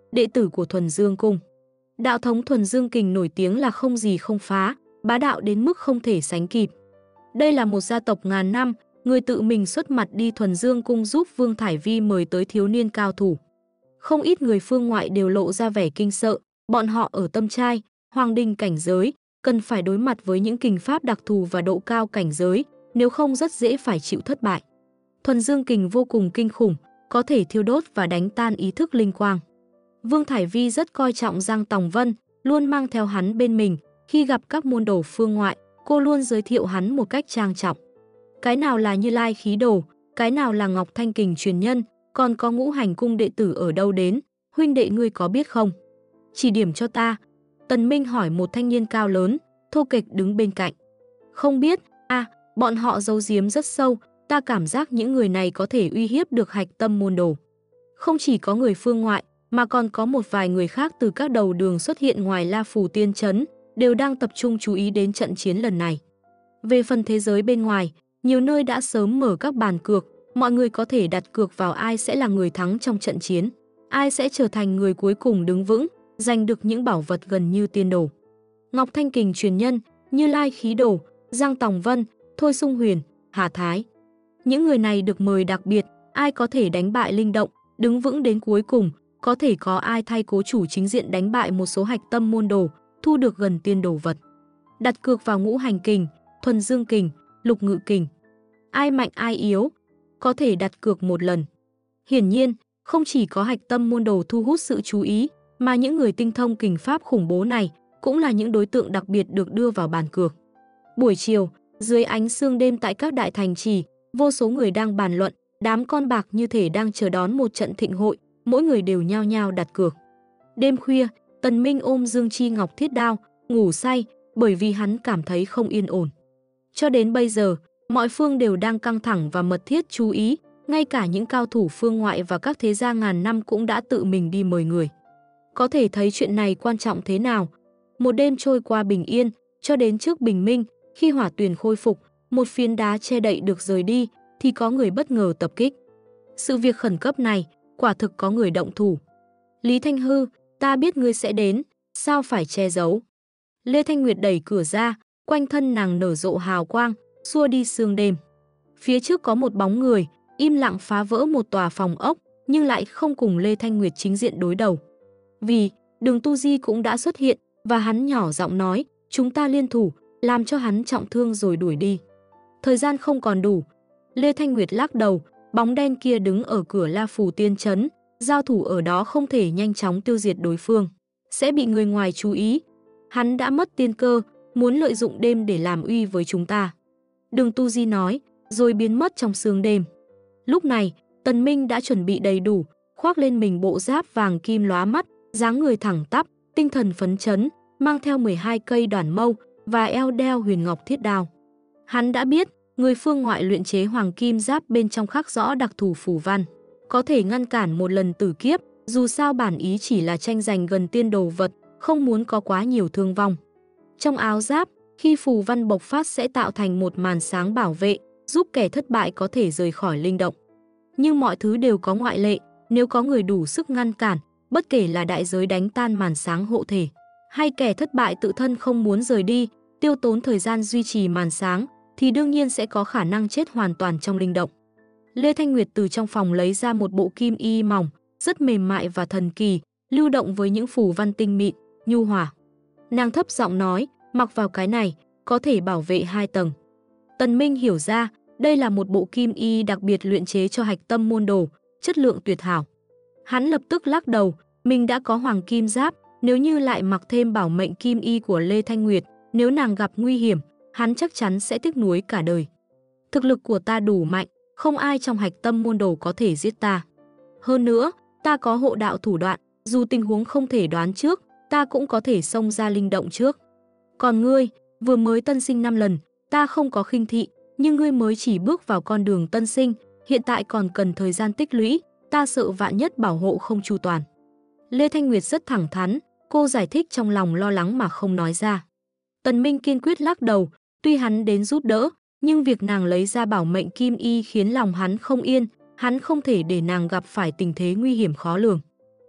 đệ tử của Thuần Dương Cung. Đạo thống Thuần Dương Kình nổi tiếng là không gì không phá, bá đạo đến mức không thể sánh kịp. Đây là một gia tộc ngàn năm, người tự mình xuất mặt đi Thuần Dương Cung giúp Vương Thải Vi mời tới thiếu niên cao thủ. Không ít người phương ngoại đều lộ ra vẻ kinh sợ, bọn họ ở tâm trai, hoàng đình cảnh giới, cần phải đối mặt với những kình pháp đặc thù và độ cao cảnh giới, nếu không rất dễ phải chịu thất bại. Thuần Dương Kình vô cùng kinh khủng, có thể thiêu đốt và đánh tan ý thức linh quang. Vương Thải Vi rất coi trọng Giang Tòng Vân, luôn mang theo hắn bên mình, khi gặp các môn đồ phương ngoại, cô luôn giới thiệu hắn một cách trang trọng. Cái nào là Như Lai khí đồ, cái nào là Ngọc Thanh Kình truyền nhân, còn có Ngũ Hành Cung đệ tử ở đâu đến, huynh đệ ngươi có biết không? Chỉ điểm cho ta. Tần Minh hỏi một thanh niên cao lớn, thô kệch đứng bên cạnh. Không biết, bọn họ giấu giếm rất sâu, ta cảm giác những người này có thể uy hiếp được hạch tâm môn đồ. Không chỉ có người phương ngoại, mà còn có một vài người khác từ các đầu đường xuất hiện ngoài La Phù Tiên Trấn, đều đang tập trung chú ý đến trận chiến lần này. Về phần thế giới bên ngoài, nhiều nơi đã sớm mở các bàn cược, mọi người có thể đặt cược vào ai sẽ là người thắng trong trận chiến, ai sẽ trở thành người cuối cùng đứng vững, giành được những bảo vật gần như tiên đồ. Ngọc Thanh Kình truyền nhân, Như Lai khí đồ, Giang Tòng Vân, Thôi Sung Huyền, Hà Thái. Những người này được mời đặc biệt, ai có thể đánh bại linh động, đứng vững đến cuối cùng, có thể có ai thay cố chủ chính diện đánh bại một số hạch tâm môn đồ, thu được gần tiên đồ vật. Đặt cược vào Ngũ Hành Kình, Thuần Dương Kình, Lục Ngự Kình. Ai mạnh ai yếu, có thể đặt cược một lần. Hiển nhiên, không chỉ có hạch tâm môn đồ thu hút sự chú ý, mà những người tinh thông kình pháp khủng bố này cũng là những đối tượng đặc biệt được đưa vào bàn cược. Buổi chiều, dưới ánh sương đêm tại các đại thành trì, vô số người đang bàn luận, đám con bạc như thể đang chờ đón một trận thịnh hội, mỗi người đều nhao nhao đặt cược. Đêm khuya, Tần Minh ôm Dương Chi Ngọc Thiết Đao, ngủ say, bởi vì hắn cảm thấy không yên ổn. Cho đến bây giờ, mọi phương đều đang căng thẳng và mật thiết chú ý, ngay cả những cao thủ phương ngoại và các thế gia ngàn năm cũng đã tự mình đi mời người. Có thể thấy chuyện này quan trọng thế nào. Một đêm trôi qua bình yên, cho đến trước bình minh, khi hỏa tuyền khôi phục, một phiến đá che đậy được rời đi, thì có người bất ngờ tập kích. Sự việc khẩn cấp này, quả thực có người động thủ. Lý Thanh Hư, ta biết ngươi sẽ đến, sao phải che giấu? Lê Thanh Nguyệt đẩy cửa ra, quanh thân nàng nở rộ hào quang, xua đi sương đêm. Phía trước có một bóng người, im lặng phá vỡ một tòa phòng ốc, nhưng lại không cùng Lê Thanh Nguyệt chính diện đối đầu. Vì, Đường Tu Di cũng đã xuất hiện, và hắn nhỏ giọng nói, chúng ta liên thủ, làm cho hắn trọng thương rồi đuổi đi. Thời gian không còn đủ. Lê Thanh Nguyệt lắc đầu, bóng đen kia đứng ở cửa La Phù Tiên Trấn, giao thủ ở đó không thể nhanh chóng tiêu diệt đối phương, sẽ bị người ngoài chú ý. Hắn đã mất tiên cơ, muốn lợi dụng đêm để làm uy với chúng ta. Đường Tu Di nói, rồi biến mất trong sương đêm. Lúc này, Tần Minh đã chuẩn bị đầy đủ, khoác lên mình bộ giáp vàng kim lóa mắt, dáng người thẳng tắp, tinh thần phấn chấn, mang theo 12 cây đoản mâu và eo đeo huyền ngọc thiết đao. Hắn đã biết, người phương ngoại luyện chế hoàng kim giáp bên trong khắc rõ đặc thù phù văn, có thể ngăn cản một lần tử kiếp, dù sao bản ý chỉ là tranh giành gần tiên đồ vật, không muốn có quá nhiều thương vong. Trong áo giáp, khi phù văn bộc phát sẽ tạo thành một màn sáng bảo vệ, giúp kẻ thất bại có thể rời khỏi linh động. Nhưng mọi thứ đều có ngoại lệ, nếu có người đủ sức ngăn cản, bất kể là đại giới đánh tan màn sáng hộ thể, hay kẻ thất bại tự thân không muốn rời đi, tiêu tốn thời gian duy trì màn sáng, thì đương nhiên sẽ có khả năng chết hoàn toàn trong linh động. Lê Thanh Nguyệt từ trong phòng lấy ra một bộ kim y mỏng, rất mềm mại và thần kỳ, lưu động với những phù văn tinh mịn, nhu hòa. Nàng thấp giọng nói, mặc vào cái này, có thể bảo vệ 2 tầng. Tần Minh hiểu ra, đây là một bộ kim y đặc biệt luyện chế cho hạch tâm môn đồ, chất lượng tuyệt hảo. Hắn lập tức lắc đầu, mình đã có hoàng kim giáp, nếu như lại mặc thêm bảo mệnh kim y của Lê Thanh Nguyệt, nếu nàng gặp nguy hiểm, hắn chắc chắn sẽ tiếc nuối cả đời. Thực lực của ta đủ mạnh, không ai trong hạch tâm môn đồ có thể giết ta. Hơn nữa, ta có hộ đạo thủ đoạn, dù tình huống không thể đoán trước, ta cũng có thể xông ra linh động trước. Còn ngươi, vừa mới tân sinh 5 lần, ta không có khinh thị, nhưng ngươi mới chỉ bước vào con đường tân sinh, hiện tại còn cần thời gian tích lũy, ta sợ vạn nhất bảo hộ không chu toàn. Lê Thanh Nguyệt rất thẳng thắn, cô giải thích trong lòng lo lắng mà không nói ra. Tần Minh kiên quyết lắc đầu, tuy hắn đến giúp đỡ, nhưng việc nàng lấy ra bảo mệnh kim y khiến lòng hắn không yên, hắn không thể để nàng gặp phải tình thế nguy hiểm khó lường.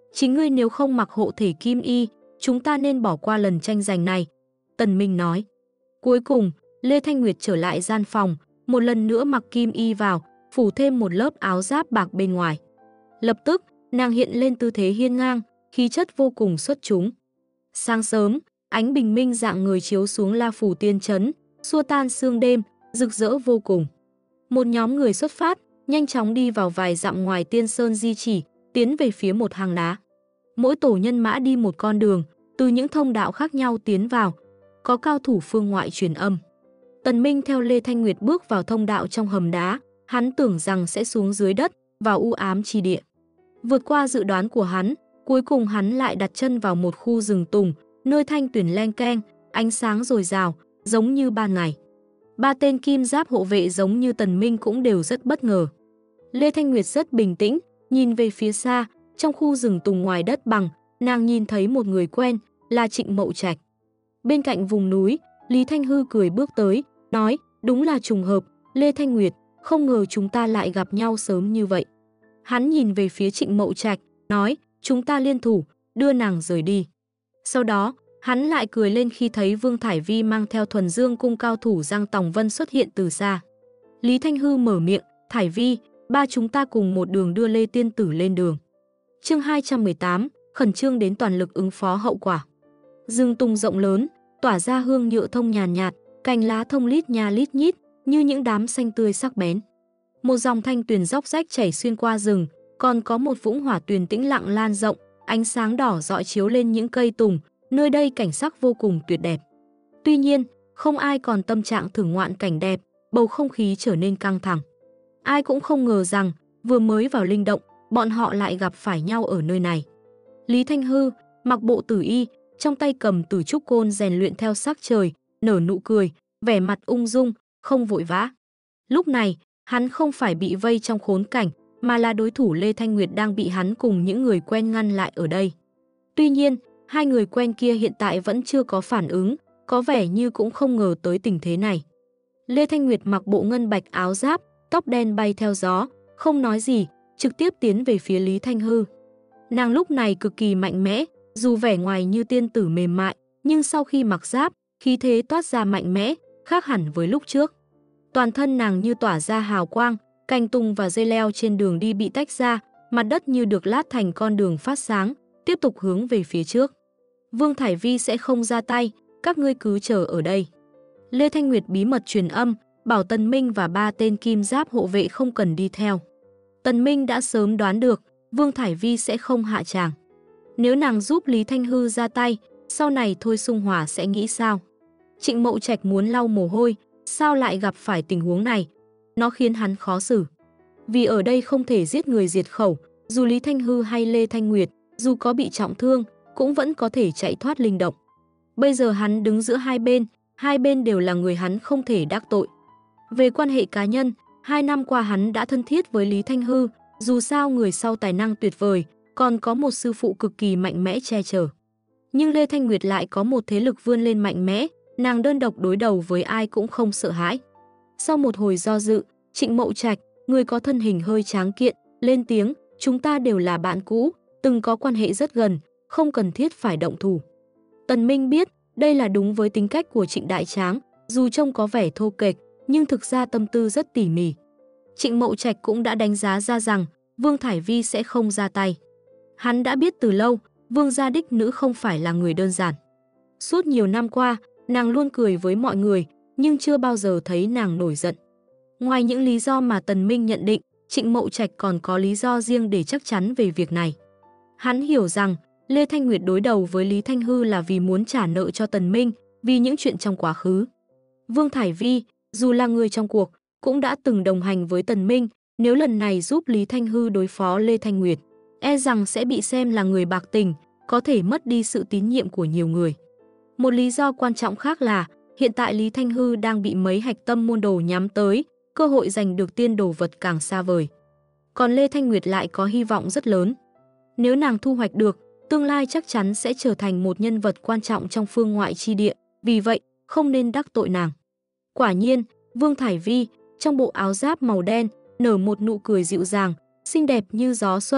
Chính ngươi nếu không mặc hộ thể kim y, chúng ta nên bỏ qua lần tranh giành này, Tần Minh nói. Cuối cùng, Lê Thanh Nguyệt trở lại gian phòng, một lần nữa mặc kim y vào, phủ thêm một lớp áo giáp bạc bên ngoài. Lập tức, nàng hiện lên tư thế hiên ngang, khí chất vô cùng xuất chúng. Sáng sớm, ánh bình minh dạng người chiếu xuống La Phủ Tiên Trấn, xua tan sương đêm, rực rỡ vô cùng. Một nhóm người xuất phát, nhanh chóng đi vào vài dặm ngoài Tiên Sơn di chỉ, tiến về phía một hang đá. Mỗi tổ nhân mã đi một con đường, từ những thông đạo khác nhau tiến vào, có cao thủ phương ngoại truyền âm. Tần Minh theo Lê Thanh Nguyệt bước vào thông đạo trong hầm đá, hắn tưởng rằng sẽ xuống dưới đất, vào u ám chi địa. Vượt qua dự đoán của hắn, cuối cùng hắn lại đặt chân vào một khu rừng tùng, nơi thanh tuyền len keng, ánh sáng dồi dào, giống như ban ngày. Ba tên kim giáp hộ vệ giống như Tần Minh cũng đều rất bất ngờ. Lê Thanh Nguyệt rất bình tĩnh, nhìn về phía xa, trong khu rừng tùng ngoài đất bằng, nàng nhìn thấy một người quen, là Trịnh Mậu Trạch. Bên cạnh vùng núi, Lý Thanh Hư cười bước tới, nói, đúng là trùng hợp, Lê Thanh Nguyệt, không ngờ chúng ta lại gặp nhau sớm như vậy. Hắn nhìn về phía Trịnh Mậu Trạch, nói, chúng ta liên thủ, đưa nàng rời đi. Sau đó, hắn lại cười lên khi thấy Vương Thải Vi mang theo Thuần Dương cung cao thủ Giang Tòng Vân xuất hiện từ xa. Lý Thanh Hư mở miệng, Thải Vi, ba chúng ta cùng một đường đưa Lê Tiên Tử lên đường. Chương 218, khẩn trương đến toàn lực ứng phó hậu quả. Rừng tùng rộng lớn, tỏa ra hương nhựa thông nhàn nhạt, cành lá thông lít nha lít nhít, như những đám xanh tươi sắc bén. Một dòng thanh tuyền róc rách chảy xuyên qua rừng, còn có một vũng hỏa tuyền tĩnh lặng lan rộng, ánh sáng đỏ rọi chiếu lên những cây tùng, nơi đây cảnh sắc vô cùng tuyệt đẹp. Tuy nhiên, không ai còn tâm trạng thưởng ngoạn cảnh đẹp, bầu không khí trở nên căng thẳng. Ai cũng không ngờ rằng, vừa mới vào linh động, bọn họ lại gặp phải nhau ở nơi này. Lý Thanh Hư, mặc bộ tử y, trong tay cầm tử trúc côn rèn luyện theo sắc trời, nở nụ cười, vẻ mặt ung dung, không vội vã. Lúc này, hắn không phải bị vây trong khốn cảnh, mà là đối thủ Lê Thanh Nguyệt đang bị hắn cùng những người quen ngăn lại ở đây. Tuy nhiên, hai người quen kia hiện tại vẫn chưa có phản ứng, có vẻ như cũng không ngờ tới tình thế này. Lê Thanh Nguyệt mặc bộ ngân bạch áo giáp, tóc đen bay theo gió, không nói gì, trực tiếp tiến về phía Lý Thanh Hư. Nàng lúc này cực kỳ mạnh mẽ, dù vẻ ngoài như tiên tử mềm mại, nhưng sau khi mặc giáp, khí thế toát ra mạnh mẽ, khác hẳn với lúc trước. Toàn thân nàng như tỏa ra hào quang, cành tùng và dây leo trên đường đi bị tách ra, mặt đất như được lát thành con đường phát sáng, tiếp tục hướng về phía trước. Vương Thải Vi sẽ không ra tay, các ngươi cứ chờ ở đây. Lê Thanh Nguyệt bí mật truyền âm, bảo Tần Minh và ba tên kim giáp hộ vệ không cần đi theo. Tần Minh đã sớm đoán được, Vương Thải Vi sẽ không hạ tràng. Nếu nàng giúp Lý Thanh Hư ra tay, sau này Thôi Sung Hỏa sẽ nghĩ sao? Trịnh Mậu Trạch muốn lau mồ hôi, sao lại gặp phải tình huống này? Nó khiến hắn khó xử. Vì ở đây không thể giết người diệt khẩu, dù Lý Thanh Hư hay Lê Thanh Nguyệt, dù có bị trọng thương, cũng vẫn có thể chạy thoát linh động. Bây giờ hắn đứng giữa hai bên đều là người hắn không thể đắc tội. Về quan hệ cá nhân, 2 năm qua hắn đã thân thiết với Lý Thanh Hư, dù sao người sau tài năng tuyệt vời, còn có một sư phụ cực kỳ mạnh mẽ che chở. Nhưng Lê Thanh Nguyệt lại có một thế lực vươn lên mạnh mẽ, nàng đơn độc đối đầu với ai cũng không sợ hãi. Sau một hồi do dự, Trịnh Mậu Trạch, người có thân hình hơi tráng kiện, lên tiếng, chúng ta đều là bạn cũ, từng có quan hệ rất gần, không cần thiết phải động thủ. Tần Minh biết, đây là đúng với tính cách của Trịnh Đại Tráng, dù trông có vẻ thô kệch, nhưng thực ra tâm tư rất tỉ mỉ. Trịnh Mậu Trạch cũng đã đánh giá ra rằng Vương Thải Vi sẽ không ra tay. Hắn đã biết từ lâu, Vương gia đích nữ không phải là người đơn giản. Suốt nhiều năm qua, nàng luôn cười với mọi người, nhưng chưa bao giờ thấy nàng nổi giận. Ngoài những lý do mà Tần Minh nhận định, Trịnh Mậu Trạch còn có lý do riêng để chắc chắn về việc này. Hắn hiểu rằng, Lê Thanh Nguyệt đối đầu với Lý Thanh Hư là vì muốn trả nợ cho Tần Minh, vì những chuyện trong quá khứ. Vương Thải Vi, dù là người trong cuộc, cũng đã từng đồng hành với Tần Minh, nếu lần này giúp Lý Thanh Hư đối phó Lê Thanh Nguyệt, e rằng sẽ bị xem là người bạc tình, có thể mất đi sự tín nhiệm của nhiều người. Một lý do quan trọng khác là, hiện tại Lý Thanh Hư đang bị mấy hạch tâm môn đồ nhắm tới, cơ hội giành được tiên đồ vật càng xa vời. Còn Lê Thanh Nguyệt lại có hy vọng rất lớn. Nếu nàng thu hoạch được, tương lai chắc chắn sẽ trở thành một nhân vật quan trọng trong phương ngoại chi địa, vì vậy, không nên đắc tội nàng. Quả nhiên, Vương Thải Vi, trong bộ áo giáp màu đen, nở một nụ cười dịu dàng, xinh đẹp như gió xuân,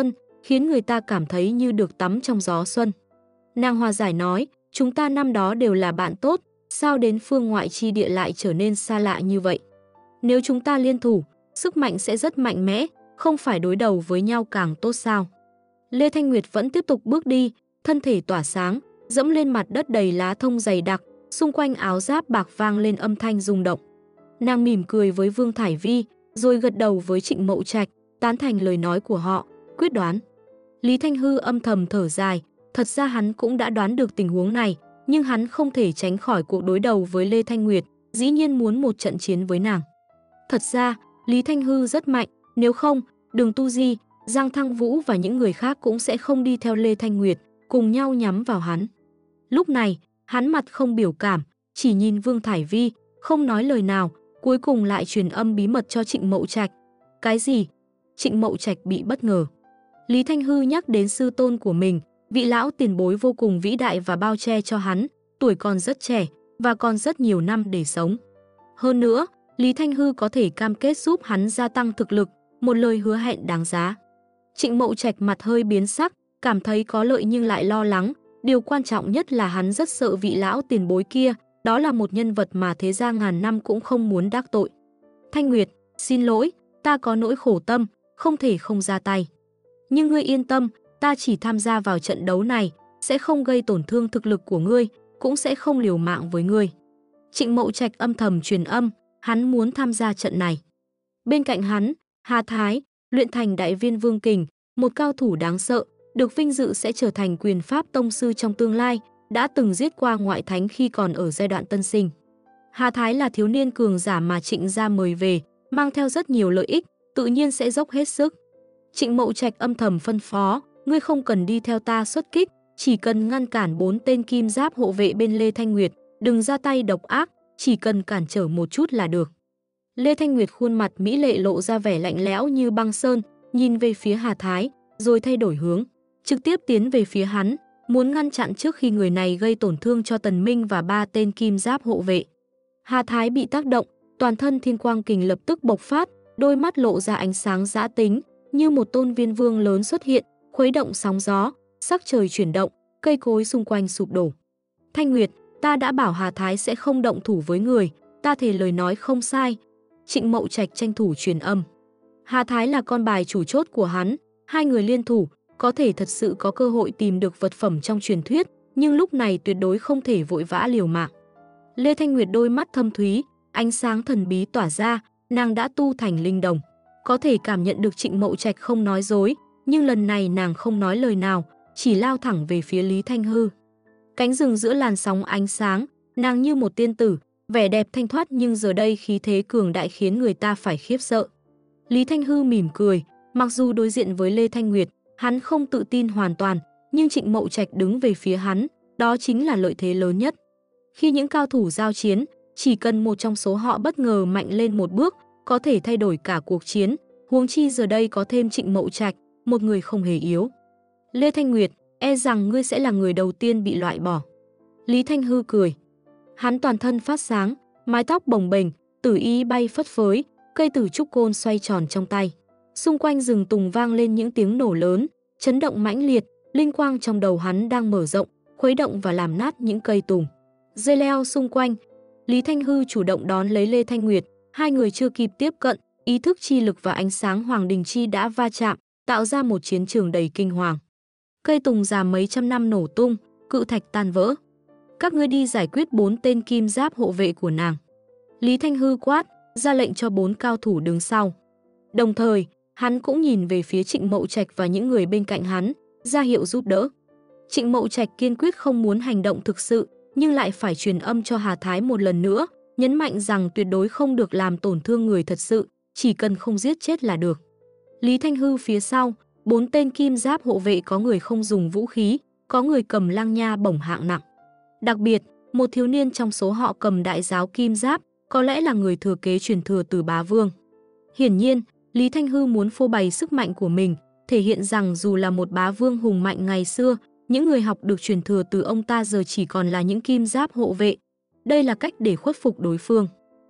khiến người ta cảm thấy như được tắm trong gió xuân. Nàng hòa giải nói, chúng ta năm đó đều là bạn tốt, sao đến phương ngoại chi địa lại trở nên xa lạ như vậy? Nếu chúng ta liên thủ, sức mạnh sẽ rất mạnh mẽ, không phải đối đầu với nhau càng tốt sao? Lê Thanh Nguyệt vẫn tiếp tục bước đi, thân thể tỏa sáng, dẫm lên mặt đất đầy lá thông dày đặc, xung quanh áo giáp bạc vang lên âm thanh rung động. Nàng mỉm cười với Vương Thải Vi, rồi gật đầu với Trịnh Mậu Trạch, tán thành lời nói của họ, quyết đoán. Lý Thanh Hư âm thầm thở dài, thật ra hắn cũng đã đoán được tình huống này, nhưng hắn không thể tránh khỏi cuộc đối đầu với Lê Thanh Nguyệt, dĩ nhiên muốn một trận chiến với nàng. Thật ra, Lý Thanh Hư rất mạnh, nếu không, Đường Tu Di, Giang Thăng Vũ và những người khác cũng sẽ không đi theo Lê Thanh Nguyệt, cùng nhau nhắm vào hắn. Lúc này, hắn mặt không biểu cảm, chỉ nhìn Vương Thải Vi, không nói lời nào, cuối cùng lại truyền âm bí mật cho Trịnh Mậu Trạch. Cái gì? Trịnh Mậu Trạch bị bất ngờ. Lý Thanh Hư nhắc đến sư tôn của mình, vị lão tiền bối vô cùng vĩ đại và bao che cho hắn, tuổi còn rất trẻ và còn rất nhiều năm để sống. Hơn nữa, Lý Thanh Hư có thể cam kết giúp hắn gia tăng thực lực, một lời hứa hẹn đáng giá. Trịnh Mậu Trạch mặt hơi biến sắc, cảm thấy có lợi nhưng lại lo lắng, điều quan trọng nhất là hắn rất sợ vị lão tiền bối kia, đó là một nhân vật mà thế gia ngàn năm cũng không muốn đắc tội. Thanh Nguyệt, xin lỗi, ta có nỗi khổ tâm, không thể không ra tay. Nhưng ngươi yên tâm, ta chỉ tham gia vào trận đấu này, sẽ không gây tổn thương thực lực của ngươi, cũng sẽ không liều mạng với ngươi. Trịnh Mậu Trạch âm thầm truyền âm, hắn muốn tham gia trận này. Bên cạnh hắn, Hà Thái, luyện thành đại viên vương kình, một cao thủ đáng sợ, được vinh dự sẽ trở thành quyền pháp tông sư trong tương lai, đã từng giết qua ngoại thánh khi còn ở giai đoạn tân sinh. Hà Thái là thiếu niên cường giả mà Trịnh gia mời về, mang theo rất nhiều lợi ích, tự nhiên sẽ dốc hết sức. Trịnh Mậu Trạch âm thầm phân phó, ngươi không cần đi theo ta xuất kích, chỉ cần ngăn cản 4 tên kim giáp hộ vệ bên Lê Thanh Nguyệt, đừng ra tay độc ác, chỉ cần cản trở một chút là được. Lê Thanh Nguyệt khuôn mặt mỹ lệ lộ ra vẻ lạnh lẽo như băng sơn, nhìn về phía Hà Thái, rồi thay đổi hướng, trực tiếp tiến về phía hắn, muốn ngăn chặn trước khi người này gây tổn thương cho Tần Minh và 3 tên kim giáp hộ vệ. Hà Thái bị tác động, toàn thân thiên quang kình lập tức bộc phát, đôi mắt lộ ra ánh sáng dã tính, như một tôn viên vương lớn xuất hiện, khuấy động sóng gió, sắc trời chuyển động, cây cối xung quanh sụp đổ. Thanh Nguyệt, ta đã bảo Hà Thái sẽ không động thủ với người, ta thề lời nói không sai. Trịnh Mậu Trạch tranh thủ truyền âm. Hà Thái là con bài chủ chốt của hắn, hai người liên thủ, có thể thật sự có cơ hội tìm được vật phẩm trong truyền thuyết, nhưng lúc này tuyệt đối không thể vội vã liều mạng. Lê Thanh Nguyệt đôi mắt thâm thúy, ánh sáng thần bí tỏa ra, nàng đã tu thành linh đồng. Có thể cảm nhận được Trịnh Mậu Trạch không nói dối, nhưng lần này nàng không nói lời nào, chỉ lao thẳng về phía Lý Thanh Hư. Cánh rừng giữa làn sóng ánh sáng, nàng như một tiên tử, vẻ đẹp thanh thoát nhưng giờ đây khí thế cường đại khiến người ta phải khiếp sợ. Lý Thanh Hư mỉm cười, mặc dù đối diện với Lê Thanh Nguyệt, hắn không tự tin hoàn toàn, nhưng Trịnh Mậu Trạch đứng về phía hắn, đó chính là lợi thế lớn nhất. Khi những cao thủ giao chiến, chỉ cần một trong số họ bất ngờ mạnh lên một bước, có thể thay đổi cả cuộc chiến, huống chi giờ đây có thêm Trịnh Mậu Trạch, một người không hề yếu. Lê Thanh Nguyệt, e rằng ngươi sẽ là người đầu tiên bị loại bỏ. Lý Thanh Hư cười. Hắn toàn thân phát sáng, mái tóc bồng bềnh, tử y bay phất phới, cây tử trúc côn xoay tròn trong tay. Xung quanh rừng tùng vang lên những tiếng nổ lớn, chấn động mãnh liệt, linh quang trong đầu hắn đang mở rộng, khuấy động và làm nát những cây tùng. Dây leo xung quanh, Lý Thanh Hư chủ động đón lấy Lê Thanh Nguyệt, hai người chưa kịp tiếp cận, ý thức chi lực và ánh sáng hoàng đình chi đã va chạm, tạo ra một chiến trường đầy kinh hoàng. Cây tùng già mấy trăm năm nổ tung, cự thạch tan vỡ. Các ngươi đi giải quyết 4 tên kim giáp hộ vệ của nàng. Lý Thanh Hư quát, ra lệnh cho 4 cao thủ đứng sau. Đồng thời, hắn cũng nhìn về phía Trịnh Mậu Trạch và những người bên cạnh hắn, ra hiệu giúp đỡ. Trịnh Mậu Trạch kiên quyết không muốn hành động thực sự, nhưng lại phải truyền âm cho Hà Thái một lần nữa, nhấn mạnh rằng tuyệt đối không được làm tổn thương người thật sự, chỉ cần không giết chết là được. Lý Thanh Hư phía sau, 4 tên kim giáp hộ vệ có người không dùng vũ khí, có người cầm lăng nha bổng hạng nặng. Đặc biệt, một thiếu niên trong số họ cầm đại giáo kim giáp, có lẽ là người thừa kế truyền thừa từ bá vương. Hiển nhiên, Lý Thanh Hư muốn phô bày sức mạnh của mình, thể hiện rằng dù là một bá vương hùng mạnh ngày xưa, những người học được truyền thừa từ ông ta giờ chỉ còn là những kim giáp hộ vệ. Đây là cách để khuất phục đối phương.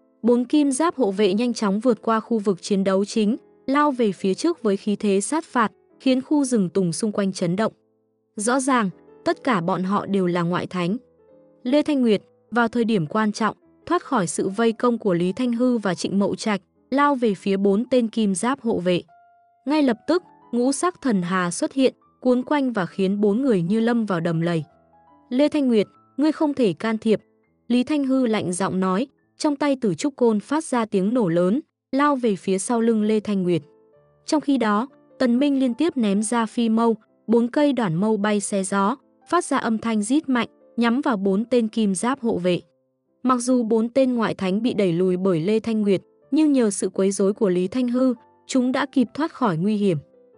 4 kim giáp hộ vệ nhanh chóng vượt qua khu vực chiến đấu chính, lao về phía trước với khí thế sát phạt, khiến khu rừng tùng xung quanh chấn động. Rõ ràng, tất cả bọn họ đều là ngoại thánh. Lê Thanh Nguyệt, vào thời điểm quan trọng, thoát khỏi sự vây công của Lý Thanh Hư và Trịnh Mậu Trạch, lao về phía 4 tên kim giáp hộ vệ. Ngay lập tức, ngũ sắc thần hà xuất hiện, cuốn quanh và khiến 4 người như lâm vào đầm lầy. Lê Thanh Nguyệt, ngươi không thể can thiệp. Lý Thanh Hư lạnh giọng nói, trong tay tử trúc côn phát ra tiếng nổ lớn, lao về phía sau lưng Lê Thanh Nguyệt. Trong khi đó, Tần Minh liên tiếp ném ra phi mâu, 4 cây đoản mâu bay xé gió, phát ra âm thanh rít mạnh, nhắm vào 4 tên kim giáp hộ vệ. Mặc dù 4 tên ngoại thánh bị đẩy lùi bởi Lê Thanh Nguyệt, nhưng nhờ sự quấy rối của Lý Thanh Hư, chúng đã kịp thoát khỏi nguy hiểm.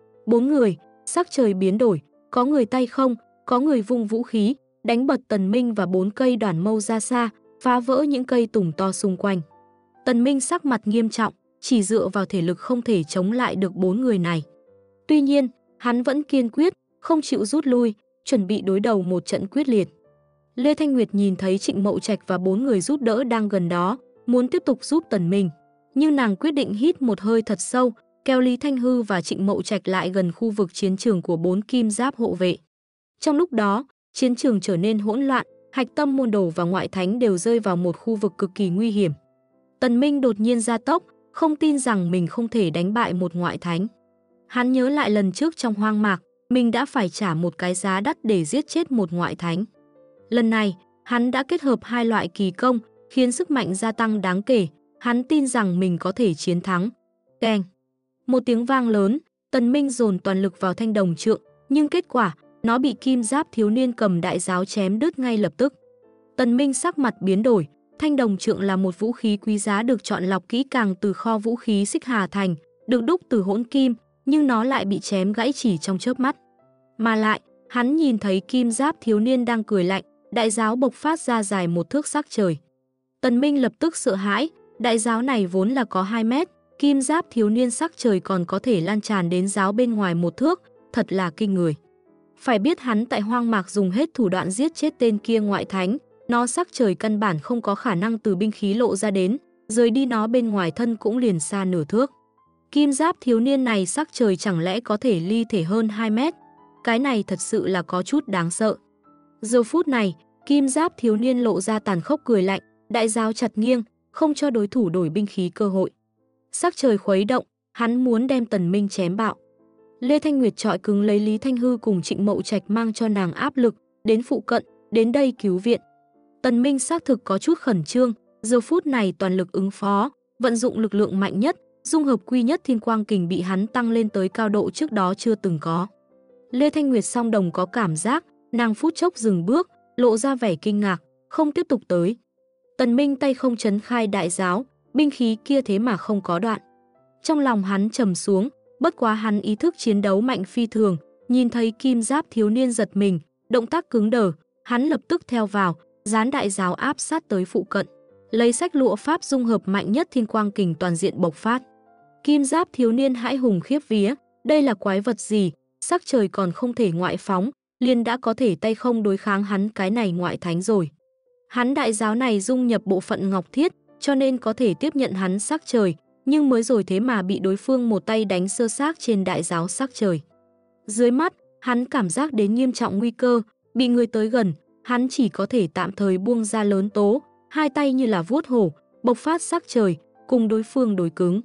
4 người, sắc trời biến đổi, có người tay không, có người vung vũ khí, đánh bật Tần Minh và 4 cây đoản mâu ra xa, phá vỡ những cây tùng to xung quanh. Tần Minh sắc mặt nghiêm trọng, chỉ dựa vào thể lực không thể chống lại được 4 người này. Tuy nhiên, hắn vẫn kiên quyết, không chịu rút lui, chuẩn bị đối đầu một trận quyết liệt. Lê Thanh Nguyệt nhìn thấy Trịnh Mậu Trạch và 4 người giúp đỡ đang gần đó, muốn tiếp tục giúp Tần Minh. Nhưng nàng quyết định hít một hơi thật sâu, kéo Lý Thanh Hư và Trịnh Mậu Trạch lại gần khu vực chiến trường của 4 kim giáp hộ vệ. Trong lúc đó, chiến trường trở nên hỗn loạn, Hạch Tâm môn đồ và ngoại thánh đều rơi vào một khu vực cực kỳ nguy hiểm. Tần Minh đột nhiên gia tốc, không tin rằng mình không thể đánh bại một ngoại thánh. Hắn nhớ lại lần trước trong hoang mạc, mình đã phải trả một cái giá đắt để giết chết một ngoại thánh. Lần này, hắn đã kết hợp hai loại kỳ công, khiến sức mạnh gia tăng đáng kể. Hắn tin rằng mình có thể chiến thắng. Keng! Một tiếng vang lớn, Tần Minh dồn toàn lực vào thanh đồng trượng, nhưng kết quả, nó bị kim giáp thiếu niên cầm đại giáo chém đứt ngay lập tức. Tần Minh sắc mặt biến đổi, thanh đồng trượng là một vũ khí quý giá được chọn lọc kỹ càng từ kho vũ khí Xích Hà Thành, được đúc từ hỗn kim, nhưng nó lại bị chém gãy chỉ trong chớp mắt. Mà lại, hắn nhìn thấy kim giáp thiếu niên đang cười lạnh, đại giáo bộc phát ra dài 1 thước sắc trời. Tần Minh lập tức sợ hãi, đại giáo này vốn là có 2 mét, kim giáp thiếu niên sắc trời còn có thể lan tràn đến giáo bên ngoài 1 thước, thật là kinh người. Phải biết hắn tại hoang mạc dùng hết thủ đoạn giết chết tên kia ngoại thánh, nó sắc trời căn bản không có khả năng từ binh khí lộ ra đến, rời đi nó bên ngoài thân cũng liền xa nửa thước. Kim giáp thiếu niên này sắc trời chẳng lẽ có thể ly thể hơn 2 mét, cái này thật sự là có chút đáng sợ. Giờ phút này, kim giáp thiếu niên lộ ra tàn khốc cười lạnh, đại giáo chặt nghiêng, không cho đối thủ đổi binh khí cơ hội. Sắc trời khuấy động, hắn muốn đem Tần Minh chém bạo. Lê Thanh Nguyệt chọi cứng lấy Lý Thanh Hư cùng Trịnh Mậu Trạch mang cho nàng áp lực, đến phụ cận, đến đây cứu viện. Tần Minh xác thực có chút khẩn trương, giờ phút này toàn lực ứng phó, vận dụng lực lượng mạnh nhất, dung hợp quy nhất thiên quang kình bị hắn tăng lên tới cao độ trước đó chưa từng có. Lê Thanh Nguyệt song đồng có cảm giác, nàng phút chốc dừng bước, lộ ra vẻ kinh ngạc, không tiếp tục tới. Tần Minh tay không chấn khai đại giáo, binh khí kia thế mà không có đoạn. Trong lòng hắn trầm xuống, bất quá hắn ý thức chiến đấu mạnh phi thường, nhìn thấy kim giáp thiếu niên giật mình, động tác cứng đờ, hắn lập tức theo vào, dán đại giáo áp sát tới phụ cận. Lấy sách lụa pháp dung hợp mạnh nhất thiên quang kình toàn diện bộc phát. Kim giáp thiếu niên hãi hùng khiếp vía, đây là quái vật gì, sắc trời còn không thể ngoại phóng, liền đã có thể tay không đối kháng hắn cái này ngoại thánh rồi. Hắn đại giáo này dung nhập bộ phận ngọc thiết, cho nên có thể tiếp nhận hắn sắc trời, nhưng mới rồi thế mà bị đối phương một tay đánh sơ xác trên đại giáo sắc trời. Dưới mắt, hắn cảm giác đến nghiêm trọng nguy cơ, bị người tới gần, hắn chỉ có thể tạm thời buông ra lớn tố, hai tay như là vuốt hổ, bộc phát sắc trời, cùng đối phương đối cứng.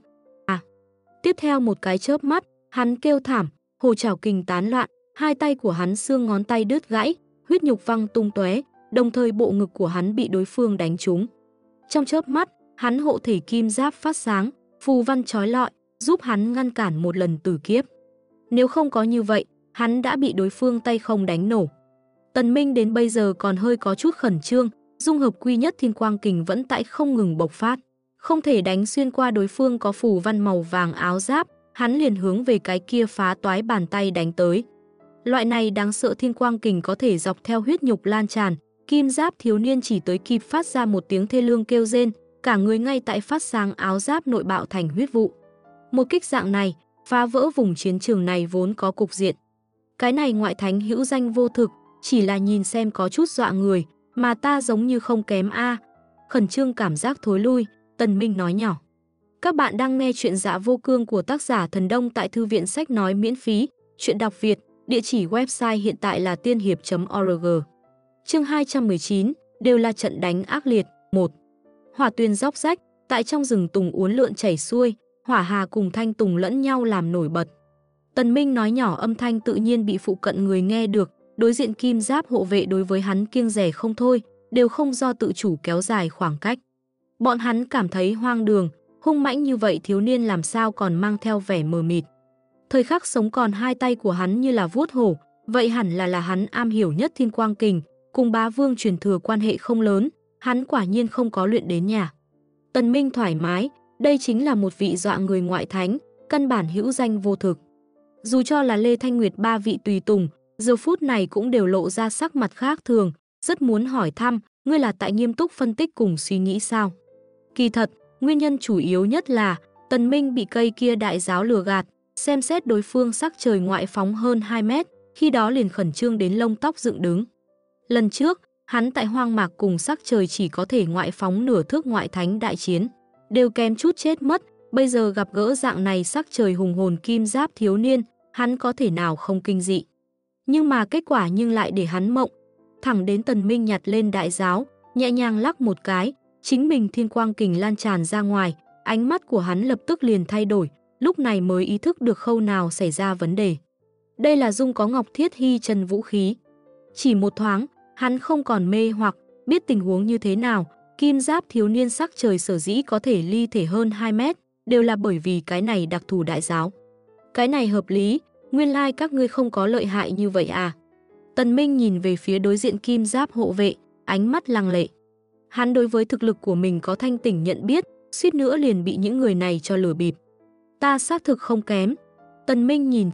Tiếp theo một cái chớp mắt, hắn kêu thảm, hồ trảo kình tán loạn, hai tay của hắn xương ngón tay đứt gãy, huyết nhục văng tung tóe, đồng thời bộ ngực của hắn bị đối phương đánh trúng. Trong chớp mắt, hắn hộ thể kim giáp phát sáng, phù văn chói lọi, giúp hắn ngăn cản một lần tử kiếp. Nếu không có như vậy, hắn đã bị đối phương tay không đánh nổ. Tần Minh đến bây giờ còn hơi có chút khẩn trương, dung hợp quy nhất thiên quang kình vẫn tại không ngừng bộc phát. Không thể đánh xuyên qua đối phương có phù văn màu vàng áo giáp, hắn liền hướng về cái kia phá toái bàn tay đánh tới. Loại này đáng sợ thiên quang kình có thể dọc theo huyết nhục lan tràn, kim giáp thiếu niên chỉ tới kịp phát ra một tiếng thê lương kêu rên, cả người ngay tại phát sáng áo giáp nội bạo thành huyết vụ. Một kích dạng này, phá vỡ vùng chiến trường này vốn có cục diện. Cái này ngoại thánh hữu danh vô thực, chỉ là nhìn xem có chút dọa người, mà ta giống như không kém a. Khẩn trương cảm giác thối lui, Tần Minh nói nhỏ. Các bạn đang nghe chuyện Dạ Vô Cương của tác giả Thần Đông tại thư viện sách nói miễn phí, Truyện đọc Việt, địa chỉ website hiện tại là tiên hiệp.org. Chương 219, đều là trận đánh ác liệt. 1. Hỏa tuyền róc rách, tại trong rừng tùng uốn lượn chảy xuôi, hỏa hà cùng thanh tùng lẫn nhau làm nổi bật. Tần Minh nói nhỏ, âm thanh tự nhiên bị phụ cận người nghe được, đối diện kim giáp hộ vệ đối với hắn kiêng dè không thôi, đều không do tự chủ kéo dài khoảng cách. Bọn hắn cảm thấy hoang đường, hung mãnh như vậy thiếu niên làm sao còn mang theo vẻ mờ mịt. Thời khắc sống còn hai tay của hắn như là vuốt hổ, vậy hẳn là hắn am hiểu nhất Thiên Quang Kình, cùng bá vương truyền thừa quan hệ không lớn, hắn quả nhiên không có luyện đến nhà. Tần Minh thoải mái, đây chính là một vị dọa người ngoại thánh, căn bản hữu danh vô thực. Dù cho là Lê Thanh Nguyệt ba vị tùy tùng, giờ phút này cũng đều lộ ra sắc mặt khác thường, rất muốn hỏi thăm, ngươi là tại nghiêm túc phân tích cùng suy nghĩ sao? Kỳ thật, nguyên nhân chủ yếu nhất là Tần Minh bị cây kia đại giáo lừa gạt, xem xét đối phương sắc trời ngoại phóng hơn 2 mét, khi đó liền khẩn trương đến lông tóc dựng đứng. Lần trước, hắn tại hoang mạc cùng sắc trời chỉ có thể ngoại phóng nửa thước ngoại thánh đại chiến, đều kém chút chết mất, bây giờ gặp gỡ dạng này sắc trời hùng hồn kim giáp thiếu niên, hắn có thể nào không kinh dị. Nhưng mà kết quả lại để hắn mộng, thẳng đến Tần Minh nhặt lên đại giáo, nhẹ nhàng lắc một cái, chính mình Thiên Quang Kình lan tràn ra ngoài, ánh mắt của hắn lập tức liền thay đổi, lúc này mới ý thức được khâu nào xảy ra vấn đề. Đây là dung có Ngọc Thiết Hy chân vũ khí. Chỉ một thoáng, hắn không còn mê hoặc, biết tình huống như thế nào, kim giáp thiếu niên sắc trời sở dĩ có thể ly thể hơn 2 mét, đều là bởi vì cái này đặc thù đại giáo. Cái này hợp lý, nguyên lai các ngươi không có lợi hại như vậy à. Tần Minh nhìn về phía đối diện kim giáp hộ vệ, ánh mắt lăng lệ. Hắn đối với thực lực của mình có thanh tỉnh nhận biết, suýt nữa liền bị những người này cho lừa bịp. Ta xác thực không kém. Tần Minh nhìn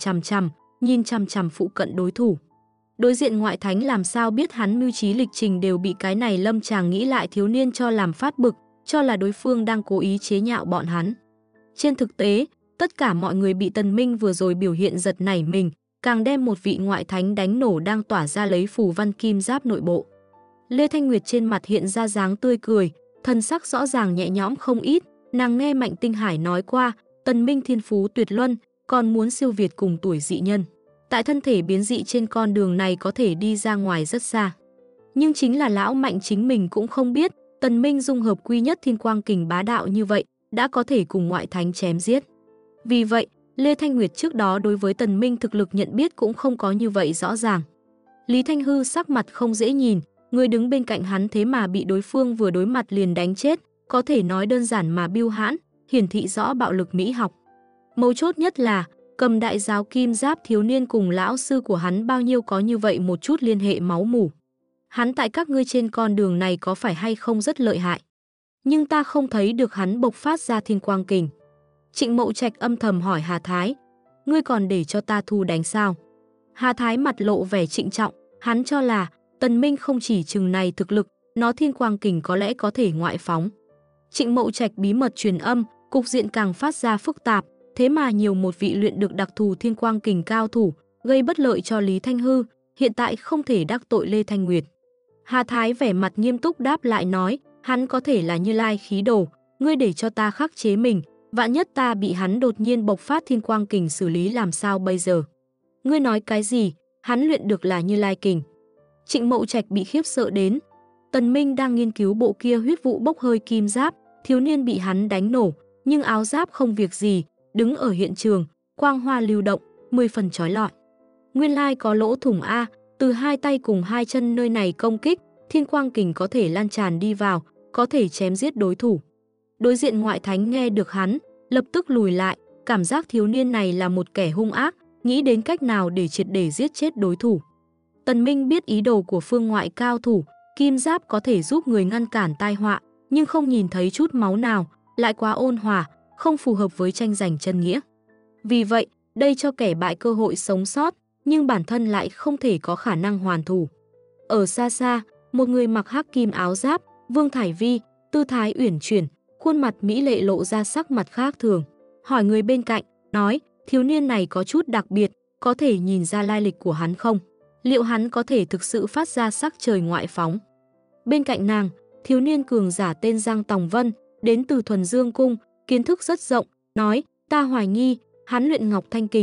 chằm chằm phụ cận đối thủ. Đối diện ngoại thánh làm sao biết hắn mưu trí lịch trình, đều bị cái này lâm chàng nghĩ lại thiếu niên cho làm phát bực, cho là đối phương đang cố ý chế nhạo bọn hắn. Trên thực tế, tất cả mọi người bị Tần Minh vừa rồi biểu hiện giật nảy mình, càng đem một vị ngoại thánh đánh nổ đang tỏa ra lấy phù văn kim giáp nội bộ. Lê Thanh Nguyệt trên mặt hiện ra dáng tươi cười, thân sắc rõ ràng nhẹ nhõm không ít, nàng nghe Mạnh Tinh Hải nói qua, Tần Minh thiên phú tuyệt luân, còn muốn siêu việt cùng tuổi dị nhân. Tại thân thể biến dị trên con đường này có thể đi ra ngoài rất xa. Nhưng chính là lão Mạnh chính mình cũng không biết, Tần Minh dung hợp quy nhất Thiên Quang Kình bá đạo như vậy, đã có thể cùng ngoại thánh chém giết. Vì vậy, Lê Thanh Nguyệt trước đó đối với Tần Minh thực lực nhận biết cũng không có như vậy rõ ràng. Lý Thanh Hư sắc mặt không dễ nhìn, người đứng bên cạnh hắn thế mà bị đối phương vừa đối mặt liền đánh chết, có thể nói đơn giản mà biêu hãn, hiển thị rõ bạo lực mỹ học. Mấu chốt nhất là, cầm đại giáo kim giáp thiếu niên cùng lão sư của hắn bao nhiêu có như vậy một chút liên hệ máu mủ. Hắn tại các ngươi trên con đường này có phải hay không rất lợi hại. Nhưng ta không thấy được hắn bộc phát ra Thiên Quang Kình. Trịnh Mậu Trạch âm thầm hỏi Hà Thái, ngươi còn để cho ta thu đánh sao? Hà Thái mặt lộ vẻ trịnh trọng, hắn cho là Tần Minh không chỉ chừng này thực lực, nó Thiên Quang Kình có lẽ có thể ngoại phóng. Trịnh Mậu Trạch bí mật truyền âm, cục diện càng phát ra phức tạp, thế mà nhiều một vị luyện được đặc thù Thiên Quang Kình cao thủ, gây bất lợi cho Lý Thanh Hư, hiện tại không thể đắc tội Lê Thanh Nguyệt. Hà Thái vẻ mặt nghiêm túc đáp lại nói, hắn có thể là Như Lai khí đồ, ngươi để cho ta khắc chế mình, vạn nhất ta bị hắn đột nhiên bộc phát Thiên Quang Kình xử lý làm sao bây giờ? Ngươi nói cái gì? Hắn luyện được là Như Lai Kình. Trịnh Mậu Trạch bị khiếp sợ đến. Tần Minh đang nghiên cứu bộ kia huyết vụ bốc hơi kim giáp, thiếu niên bị hắn đánh nổ, nhưng áo giáp không việc gì, đứng ở hiện trường, quang hoa lưu động, 10 phần chói lọi. Nguyên lai có lỗ thủng A, từ hai tay cùng hai chân nơi này công kích, Thiên Quang Kình có thể lan tràn đi vào, có thể chém giết đối thủ. Đối diện ngoại thánh nghe được hắn, lập tức lùi lại, cảm giác thiếu niên này là một kẻ hung ác, nghĩ đến cách nào để triệt để giết chết đối thủ. Tần Minh biết ý đồ của phương ngoại cao thủ, kim giáp có thể giúp người ngăn cản tai họa, nhưng không nhìn thấy chút máu nào, lại quá ôn hòa, không phù hợp với tranh giành chân nghĩa. Vì vậy, đây cho kẻ bại cơ hội sống sót, nhưng bản thân lại không thể có khả năng hoàn thủ. Ở xa xa, một người mặc hắc kim áo giáp, Vương Thải Vi, tư thái uyển chuyển, khuôn mặt mỹ lệ lộ ra sắc mặt khác thường. Hỏi người bên cạnh, nói, thiếu niên này có chút đặc biệt, có thể nhìn ra lai lịch của hắn không? Liệu hắn có thể thực sự phát ra sắc trời ngoại phóng? Bên cạnh nàng, thiếu niên cường giả tên Giang Tòng Vân, đến từ Thuần Dương Cung, kiến thức rất rộng, nói, ta hoài nghi, hắn luyện Ngọc Thanh Kình,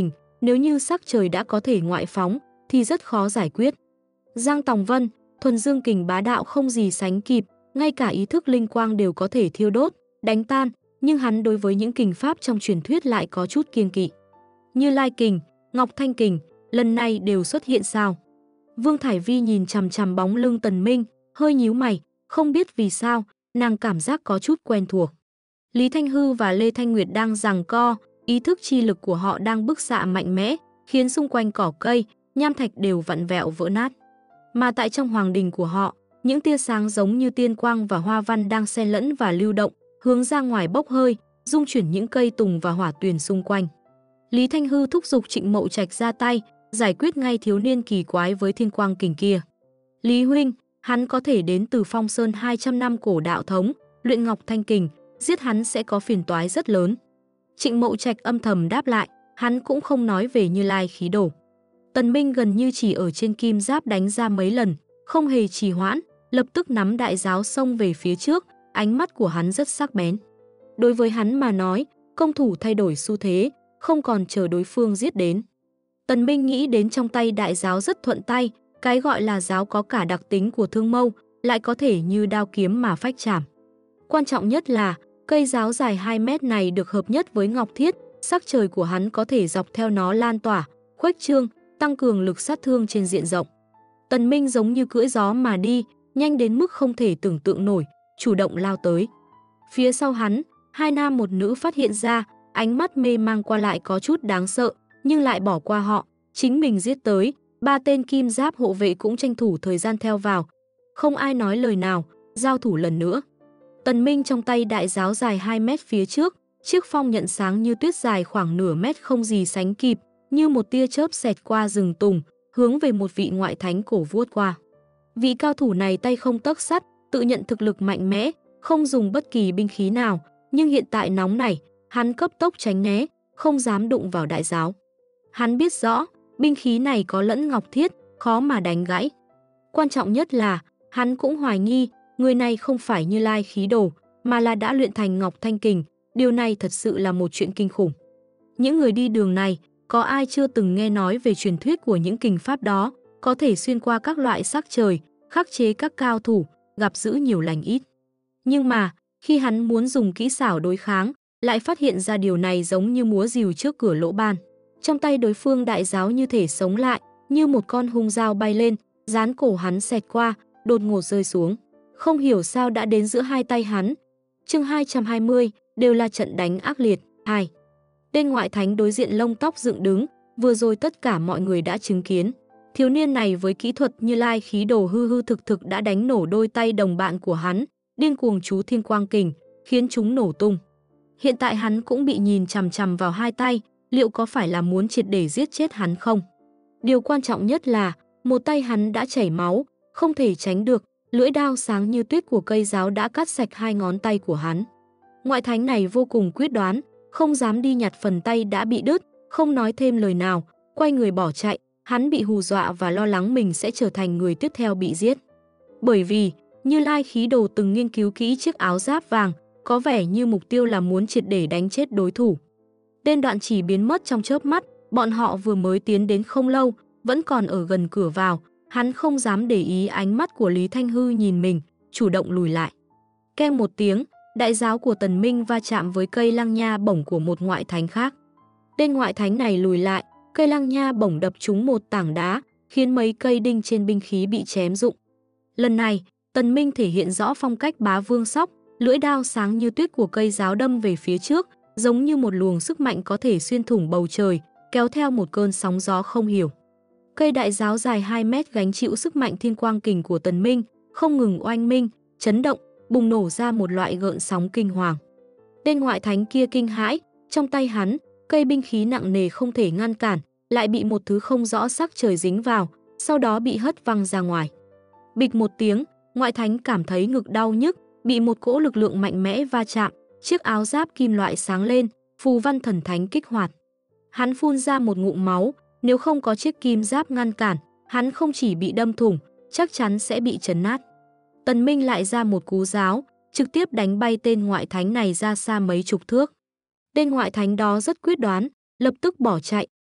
Nếu như sắc trời đã có thể ngoại phóng thì rất khó giải quyết. Giang Tòng Vân, thuần dương kình bá đạo không gì sánh kịp, ngay cả ý thức linh quang đều có thể thiêu đốt, đánh tan, nhưng hắn đối với những kình pháp trong truyền thuyết lại có chút kiêng kỵ. Như Lai kình, Ngọc Thanh kình, lần này đều xuất hiện sao? Vương Thải Vi nhìn chằm chằm bóng lưng Tần Minh, hơi nhíu mày, không biết vì sao, nàng cảm giác có chút quen thuộc. Lý Thanh Hư và Lê Thanh Nguyệt đang giằng co, ý thức chi lực của họ đang bức xạ mạnh mẽ, khiến xung quanh cỏ cây, nham thạch đều vặn vẹo vỡ nát. Mà tại trong hoàng đình của họ, những tia sáng giống như tiên quang và hoa văn đang xen lẫn và lưu động, hướng ra ngoài bốc hơi, dung chuyển những cây tùng và hỏa tuyền xung quanh. Lý Thanh Hư thúc giục Trịnh Mậu Trạch ra tay, giải quyết ngay thiếu niên kỳ quái với thiên quang kình kia. Lý huynh, hắn có thể đến từ Phong Sơn 200 năm cổ đạo thống, luyện Ngọc Thanh kình, giết hắn sẽ có phiền toái rất lớn. Trịnh Mậu Trạch âm thầm đáp lại, hắn cũng không nói về Như Lai khí đổ. Tần Minh gần như chỉ ở trên kim giáp đánh ra mấy lần, không hề trì hoãn, lập tức nắm đại giáo xông về phía trước, ánh mắt của hắn rất sắc bén. Đối với hắn mà nói, công thủ thay đổi xu thế, không còn chờ đối phương giết đến. Tần Minh nghĩ đến trong tay đại giáo rất thuận tay, cái gọi là giáo có cả đặc tính của thương mâu, lại có thể như đao kiếm mà phách chảm. Quan trọng nhất là, cây giáo dài 2 mét này được hợp nhất với ngọc thiết, sắc trời của hắn có thể dọc theo nó lan tỏa, khuếch trương, tăng cường lực sát thương trên diện rộng. Tần Minh giống như cưỡi gió mà đi, nhanh đến mức không thể tưởng tượng nổi, chủ động lao tới. Phía sau hắn, hai nam một nữ phát hiện ra, ánh mắt mê mang qua lại có chút đáng sợ, nhưng lại bỏ qua họ, chính mình giết tới, ba tên kim giáp hộ vệ cũng tranh thủ thời gian theo vào. Không ai nói lời nào, giao thủ lần nữa. Tần Minh trong tay đại giáo dài 2 mét phía trước, chiếc phong nhận sáng như tuyết dài khoảng nửa mét không gì sánh kịp, như một tia chớp xẹt qua rừng tùng, hướng về một vị ngoại thánh cổ vuốt qua. Vị cao thủ này tay không tấc sắt, tự nhận thực lực mạnh mẽ, không dùng bất kỳ binh khí nào, nhưng hiện tại nóng này, hắn cấp tốc tránh né, không dám đụng vào đại giáo. Hắn biết rõ, binh khí này có lẫn ngọc thiết, khó mà đánh gãy. Quan trọng nhất là, hắn cũng hoài nghi, người này không phải Như Lai khí đồ, mà là đã luyện thành Ngọc Thanh kình, điều này thật sự là một chuyện kinh khủng. Những người đi đường này, có ai chưa từng nghe nói về truyền thuyết của những kình pháp đó, có thể xuyên qua các loại sắc trời, khắc chế các cao thủ, gặp dữ nhiều lành ít. Nhưng mà, khi hắn muốn dùng kỹ xảo đối kháng, lại phát hiện ra điều này giống như múa rìu trước cửa lỗ ban. Trong tay đối phương đại giáo như thể sống lại, như một con hung dao bay lên, dán cổ hắn xẹt qua, đột ngột rơi xuống. Không hiểu sao đã đến giữa hai tay hắn. Chương 220, đều là trận đánh ác liệt. 2. Tên ngoại thánh đối diện lông tóc dựng đứng, vừa rồi tất cả mọi người đã chứng kiến. Thiếu niên này với kỹ thuật Như Lai khí đồ hư hư thực thực đã đánh nổ đôi tay đồng bạn của hắn, điên cuồng chú thiên quang kình, khiến chúng nổ tung. Hiện tại hắn cũng bị nhìn chằm chằm vào hai tay, liệu có phải là muốn triệt để giết chết hắn không? Điều quan trọng nhất là, một tay hắn đã chảy máu, không thể tránh được, lưỡi đao sáng như tuyết của cây giáo đã cắt sạch hai ngón tay của hắn. Ngoại thánh này vô cùng quyết đoán, không dám đi nhặt phần tay đã bị đứt, không nói thêm lời nào, quay người bỏ chạy, hắn bị hù dọa và lo lắng mình sẽ trở thành người tiếp theo bị giết. Bởi vì, Như Lai khí đồ từng nghiên cứu kỹ chiếc áo giáp vàng, có vẻ như mục tiêu là muốn triệt để đánh chết đối thủ. Tên Đoạn Chỉ biến mất trong chớp mắt, bọn họ vừa mới tiến đến không lâu, vẫn còn ở gần cửa vào, hắn không dám để ý ánh mắt của Lý Thanh Hư nhìn mình, chủ động lùi lại. Keng một tiếng, đại giáo của Tần Minh va chạm với cây lăng nha bổng của một ngoại thánh khác. Tên ngoại thánh này lùi lại, cây lăng nha bổng đập trúng một tảng đá, khiến mấy cây đinh trên binh khí bị chém rụng. Lần này, Tần Minh thể hiện rõ phong cách bá vương sóc, lưỡi đao sáng như tuyết của cây giáo đâm về phía trước, giống như một luồng sức mạnh có thể xuyên thủng bầu trời, kéo theo một cơn sóng gió không hiểu. Cây đại giáo dài 2 mét gánh chịu sức mạnh thiên quang kình của Tần Minh, không ngừng oanh minh, chấn động, bùng nổ ra một loại gợn sóng kinh hoàng. Tên ngoại thánh kia kinh hãi, trong tay hắn, cây binh khí nặng nề không thể ngăn cản, lại bị một thứ không rõ sắc trời dính vào, sau đó bị hất văng ra ngoài. Bịch một tiếng, ngoại thánh cảm thấy ngực đau nhức, bị một cỗ lực lượng mạnh mẽ va chạm, chiếc áo giáp kim loại sáng lên, phù văn thần thánh kích hoạt. Hắn phun ra một ngụm máu, nếu không có chiếc kim giáp ngăn cản, hắn không chỉ bị đâm thủng, chắc chắn sẽ bị chấn nát. Tần Minh lại ra một cú giáo, trực tiếp đánh bay tên ngoại thánh này ra xa mấy chục thước. Tên ngoại thánh đó rất quyết đoán, lập tức bỏ chạy,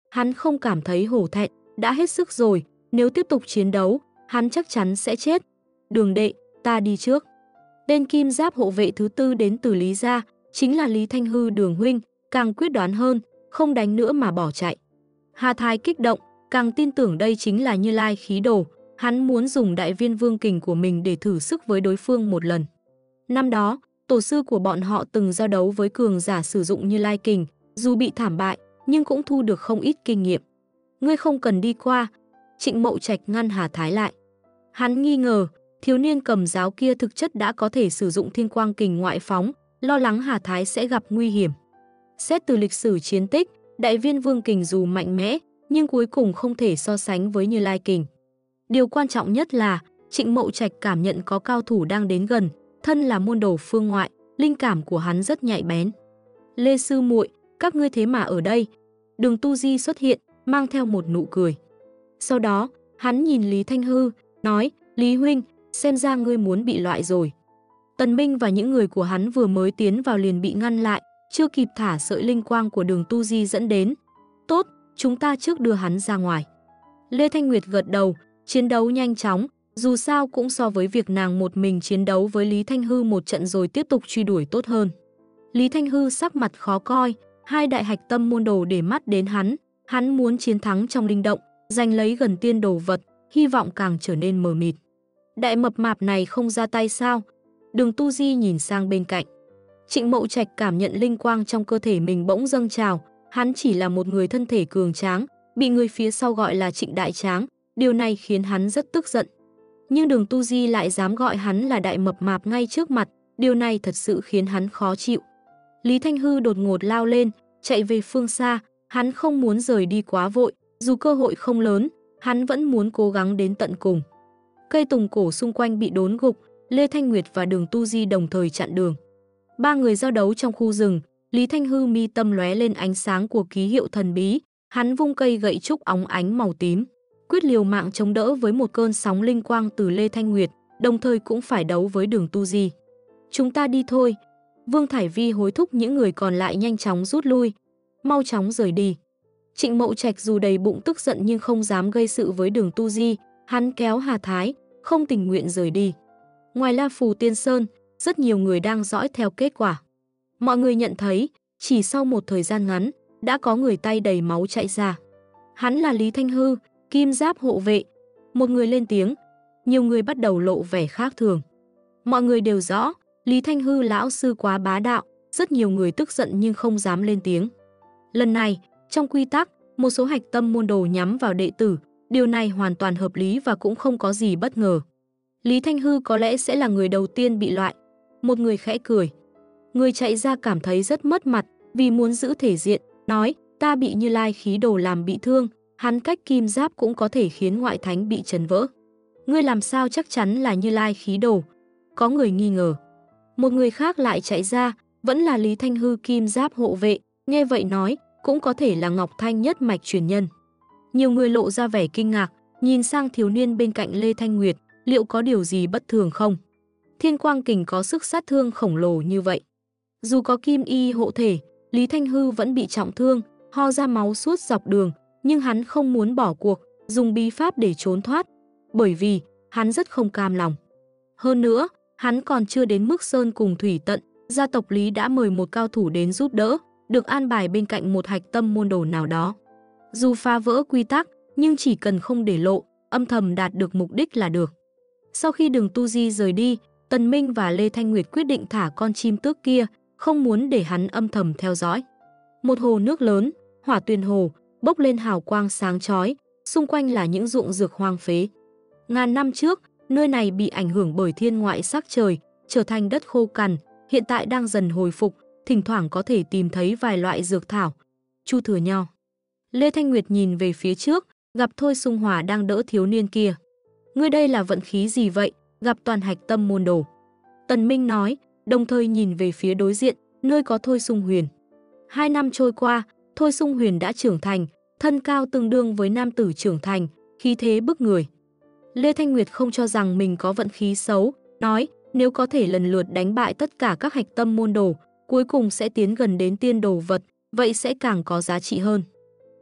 Hắn không cảm thấy hổ thẹn, đã hết sức rồi, nếu tiếp tục chiến đấu, hắn chắc chắn sẽ chết. Đường đệ, ta đi trước. Tên kim giáp hộ vệ thứ tư đến từ Lý gia, chính là Lý Thanh Hư Đường huynh, càng quyết đoán hơn, không đánh nữa mà bỏ chạy. Hà Thái kích động, càng tin tưởng đây chính là Như Lai khí đồ, hắn muốn dùng đại viên vương kình của mình để thử sức với đối phương một lần. Năm đó, tổ sư của bọn họ từng giao đấu với cường giả sử dụng Như Lai kình, dù bị thảm bại, nhưng cũng thu được không ít kinh nghiệm. Ngươi không cần đi qua. Trịnh Mậu Trạch ngăn Hà Thái lại. Hắn nghi ngờ, thiếu niên cầm giáo kia thực chất đã có thể sử dụng thiên quang kình ngoại phóng, lo lắng Hà Thái sẽ gặp nguy hiểm. Xét từ lịch sử chiến tích, đại viên vương kình dù mạnh mẽ, nhưng cuối cùng không thể so sánh với Như Lai kình. Điều quan trọng nhất là, Trịnh Mậu Trạch cảm nhận có cao thủ đang đến gần, thân là môn đồ phương ngoại, linh cảm của hắn rất nhạy bén. Lê sư muội, các ngươi thế mà ở đây. Đường Tu Di xuất hiện, mang theo một nụ cười. Sau đó, hắn nhìn Lý Thanh Hư, nói, Lý huynh, xem ra ngươi muốn bị loại rồi. Tần Minh và những người của hắn vừa mới tiến vào liền bị ngăn lại, chưa kịp thả sợi linh quang của Đường Tu Di dẫn đến. Tốt, chúng ta trước đưa hắn ra ngoài. Lê Thanh Nguyệt gật đầu, chiến đấu nhanh chóng, dù sao cũng so với việc nàng một mình chiến đấu với Lý Thanh Hư một trận rồi tiếp tục truy đuổi tốt hơn. Lý Thanh Hư sắc mặt khó coi, hai đại hạch tâm môn đồ để mắt đến hắn muốn chiến thắng trong linh động, giành lấy gần tiên đồ vật, hy vọng càng trở nên mờ mịt. Đại mập mạp này không ra tay sao? Đường Tu Di nhìn sang bên cạnh. Trịnh Mậu Trạch cảm nhận linh quang trong cơ thể mình bỗng dâng trào, hắn chỉ là một người thân thể cường tráng, bị người phía sau gọi là Trịnh Đại Tráng, điều này khiến hắn rất tức giận. Nhưng Đường Tu Di lại dám gọi hắn là đại mập mạp ngay trước mặt, điều này thật sự khiến hắn khó chịu. Lý Thanh Hư đột ngột lao lên, chạy về phương xa, hắn không muốn rời đi quá vội, dù cơ hội không lớn, hắn vẫn muốn cố gắng đến tận cùng. Cây tùng cổ xung quanh bị đốn gục, Lê Thanh Nguyệt và Đường Tu Di đồng thời chặn đường. Ba người giao đấu trong khu rừng, Lý Thanh Hư mi tâm lóe lên ánh sáng của ký hiệu thần bí, hắn vung cây gậy trúc óng ánh màu tím, quyết liều mạng chống đỡ với một cơn sóng linh quang từ Lê Thanh Nguyệt, đồng thời cũng phải đấu với Đường Tu Di. Chúng ta đi thôi. Vương Thải Vi hối thúc những người còn lại nhanh chóng rút lui, mau chóng rời đi. Trịnh Mậu Trạch dù đầy bụng tức giận nhưng không dám gây sự với Đường Tu Di, hắn kéo Hà Thái, không tình nguyện rời đi. Ngoài La Phù Tiên Sơn, rất nhiều người đang dõi theo kết quả. Mọi người nhận thấy, chỉ sau một thời gian ngắn, đã có người tay đầy máu chạy ra. Hắn là Lý Thanh Hư, kim giáp hộ vệ. Một người lên tiếng, nhiều người bắt đầu lộ vẻ khác thường. Mọi người đều rõ, Lý Thanh Hư lão sư quá bá đạo, rất nhiều người tức giận nhưng không dám lên tiếng. Lần này, trong quy tắc, một số hạch tâm môn đồ nhắm vào đệ tử, điều này hoàn toàn hợp lý và cũng không có gì bất ngờ. Lý Thanh Hư có lẽ sẽ là người đầu tiên bị loại. Một người khẽ cười. Người chạy ra cảm thấy rất mất mặt, vì muốn giữ thể diện, nói, ta bị Như Lai khí đồ làm bị thương, hắn cách kim giáp cũng có thể khiến ngoại thánh bị chấn vỡ. Ngươi làm sao chắc chắn là Như Lai khí đồ? Có người nghi ngờ. Một người khác lại chạy ra, vẫn là Lý Thanh Hư kim giáp hộ vệ, nghe vậy nói, cũng có thể là Ngọc Thanh nhất mạch truyền nhân. Nhiều người lộ ra vẻ kinh ngạc, nhìn sang thiếu niên bên cạnh Lê Thanh Nguyệt, liệu có điều gì bất thường không? Thiên quang kình có sức sát thương khổng lồ như vậy. Dù có kim y hộ thể, Lý Thanh Hư vẫn bị trọng thương, ho ra máu suốt dọc đường, nhưng hắn không muốn bỏ cuộc, dùng bí pháp để trốn thoát, bởi vì hắn rất không cam lòng. Hơn nữa, hắn còn chưa đến mức sơn cùng thủy tận, gia tộc Lý đã mời một cao thủ đến giúp đỡ, được an bài bên cạnh một hạch tâm môn đồ nào đó. Dù phá vỡ quy tắc, nhưng chỉ cần không để lộ, âm thầm đạt được mục đích là được. Sau khi Đường Tu Di rời đi, Tần Minh và Lê Thanh Nguyệt quyết định thả con chim tước kia, không muốn để hắn âm thầm theo dõi. Một hồ nước lớn, Hỏa Tuyền Hồ, bốc lên hào quang sáng chói, xung quanh là những ruộng dược hoang phế. Ngàn năm trước, nơi này bị ảnh hưởng bởi thiên ngoại sắc trời, trở thành đất khô cằn, hiện tại đang dần hồi phục, thỉnh thoảng có thể tìm thấy vài loại dược thảo. Chu Thừa Nho. Lê Thanh Nguyệt nhìn về phía trước, gặp Thôi Sung Hỏa đang đỡ thiếu niên kia. Ngươi đây là vận khí gì vậy, gặp toàn hạch tâm môn đồ. Tần Minh nói, đồng thời nhìn về phía đối diện, nơi có Thôi Sung Huyền. 2 năm trôi qua, Thôi Sung Huyền đã trưởng thành, thân cao tương đương với nam tử trưởng thành, khí thế bức người. Lê Thanh Nguyệt không cho rằng mình có vận khí xấu, nói nếu có thể lần lượt đánh bại tất cả các hạch tâm môn đồ, cuối cùng sẽ tiến gần đến tiên đồ vật, vậy sẽ càng có giá trị hơn.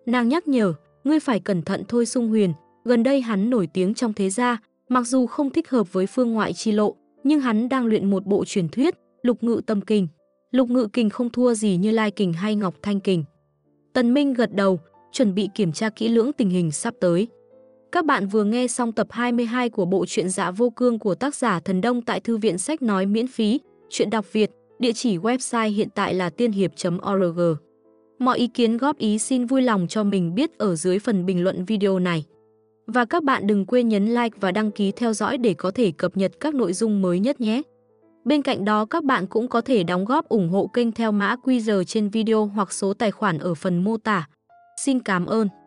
Nàng nhắc nhở, ngươi phải cẩn thận thôi Sung Huyền, gần đây hắn nổi tiếng trong thế gia, mặc dù không thích hợp với phương ngoại chi lộ, nhưng hắn đang luyện một bộ truyền thuyết, Lục Ngự Tâm Kình. Lục Ngự Kình không thua gì Như Lai Kình hay Ngọc Thanh Kình. Tần Minh gật đầu, chuẩn bị kiểm tra kỹ lưỡng tình hình sắp tới. Các bạn vừa nghe xong tập 22 của bộ truyện Dạ Vô Cương của tác giả Thần Đông tại thư viện sách nói miễn phí, truyện đọc Việt, địa chỉ website hiện tại là tiên hiệp.org. Mọi ý kiến góp ý xin vui lòng cho mình biết ở dưới phần bình luận video này. Và các bạn đừng quên nhấn like và đăng ký theo dõi để có thể cập nhật các nội dung mới nhất nhé. Bên cạnh đó các bạn cũng có thể đóng góp ủng hộ kênh theo mã QR trên video hoặc số tài khoản ở phần mô tả. Xin cảm ơn.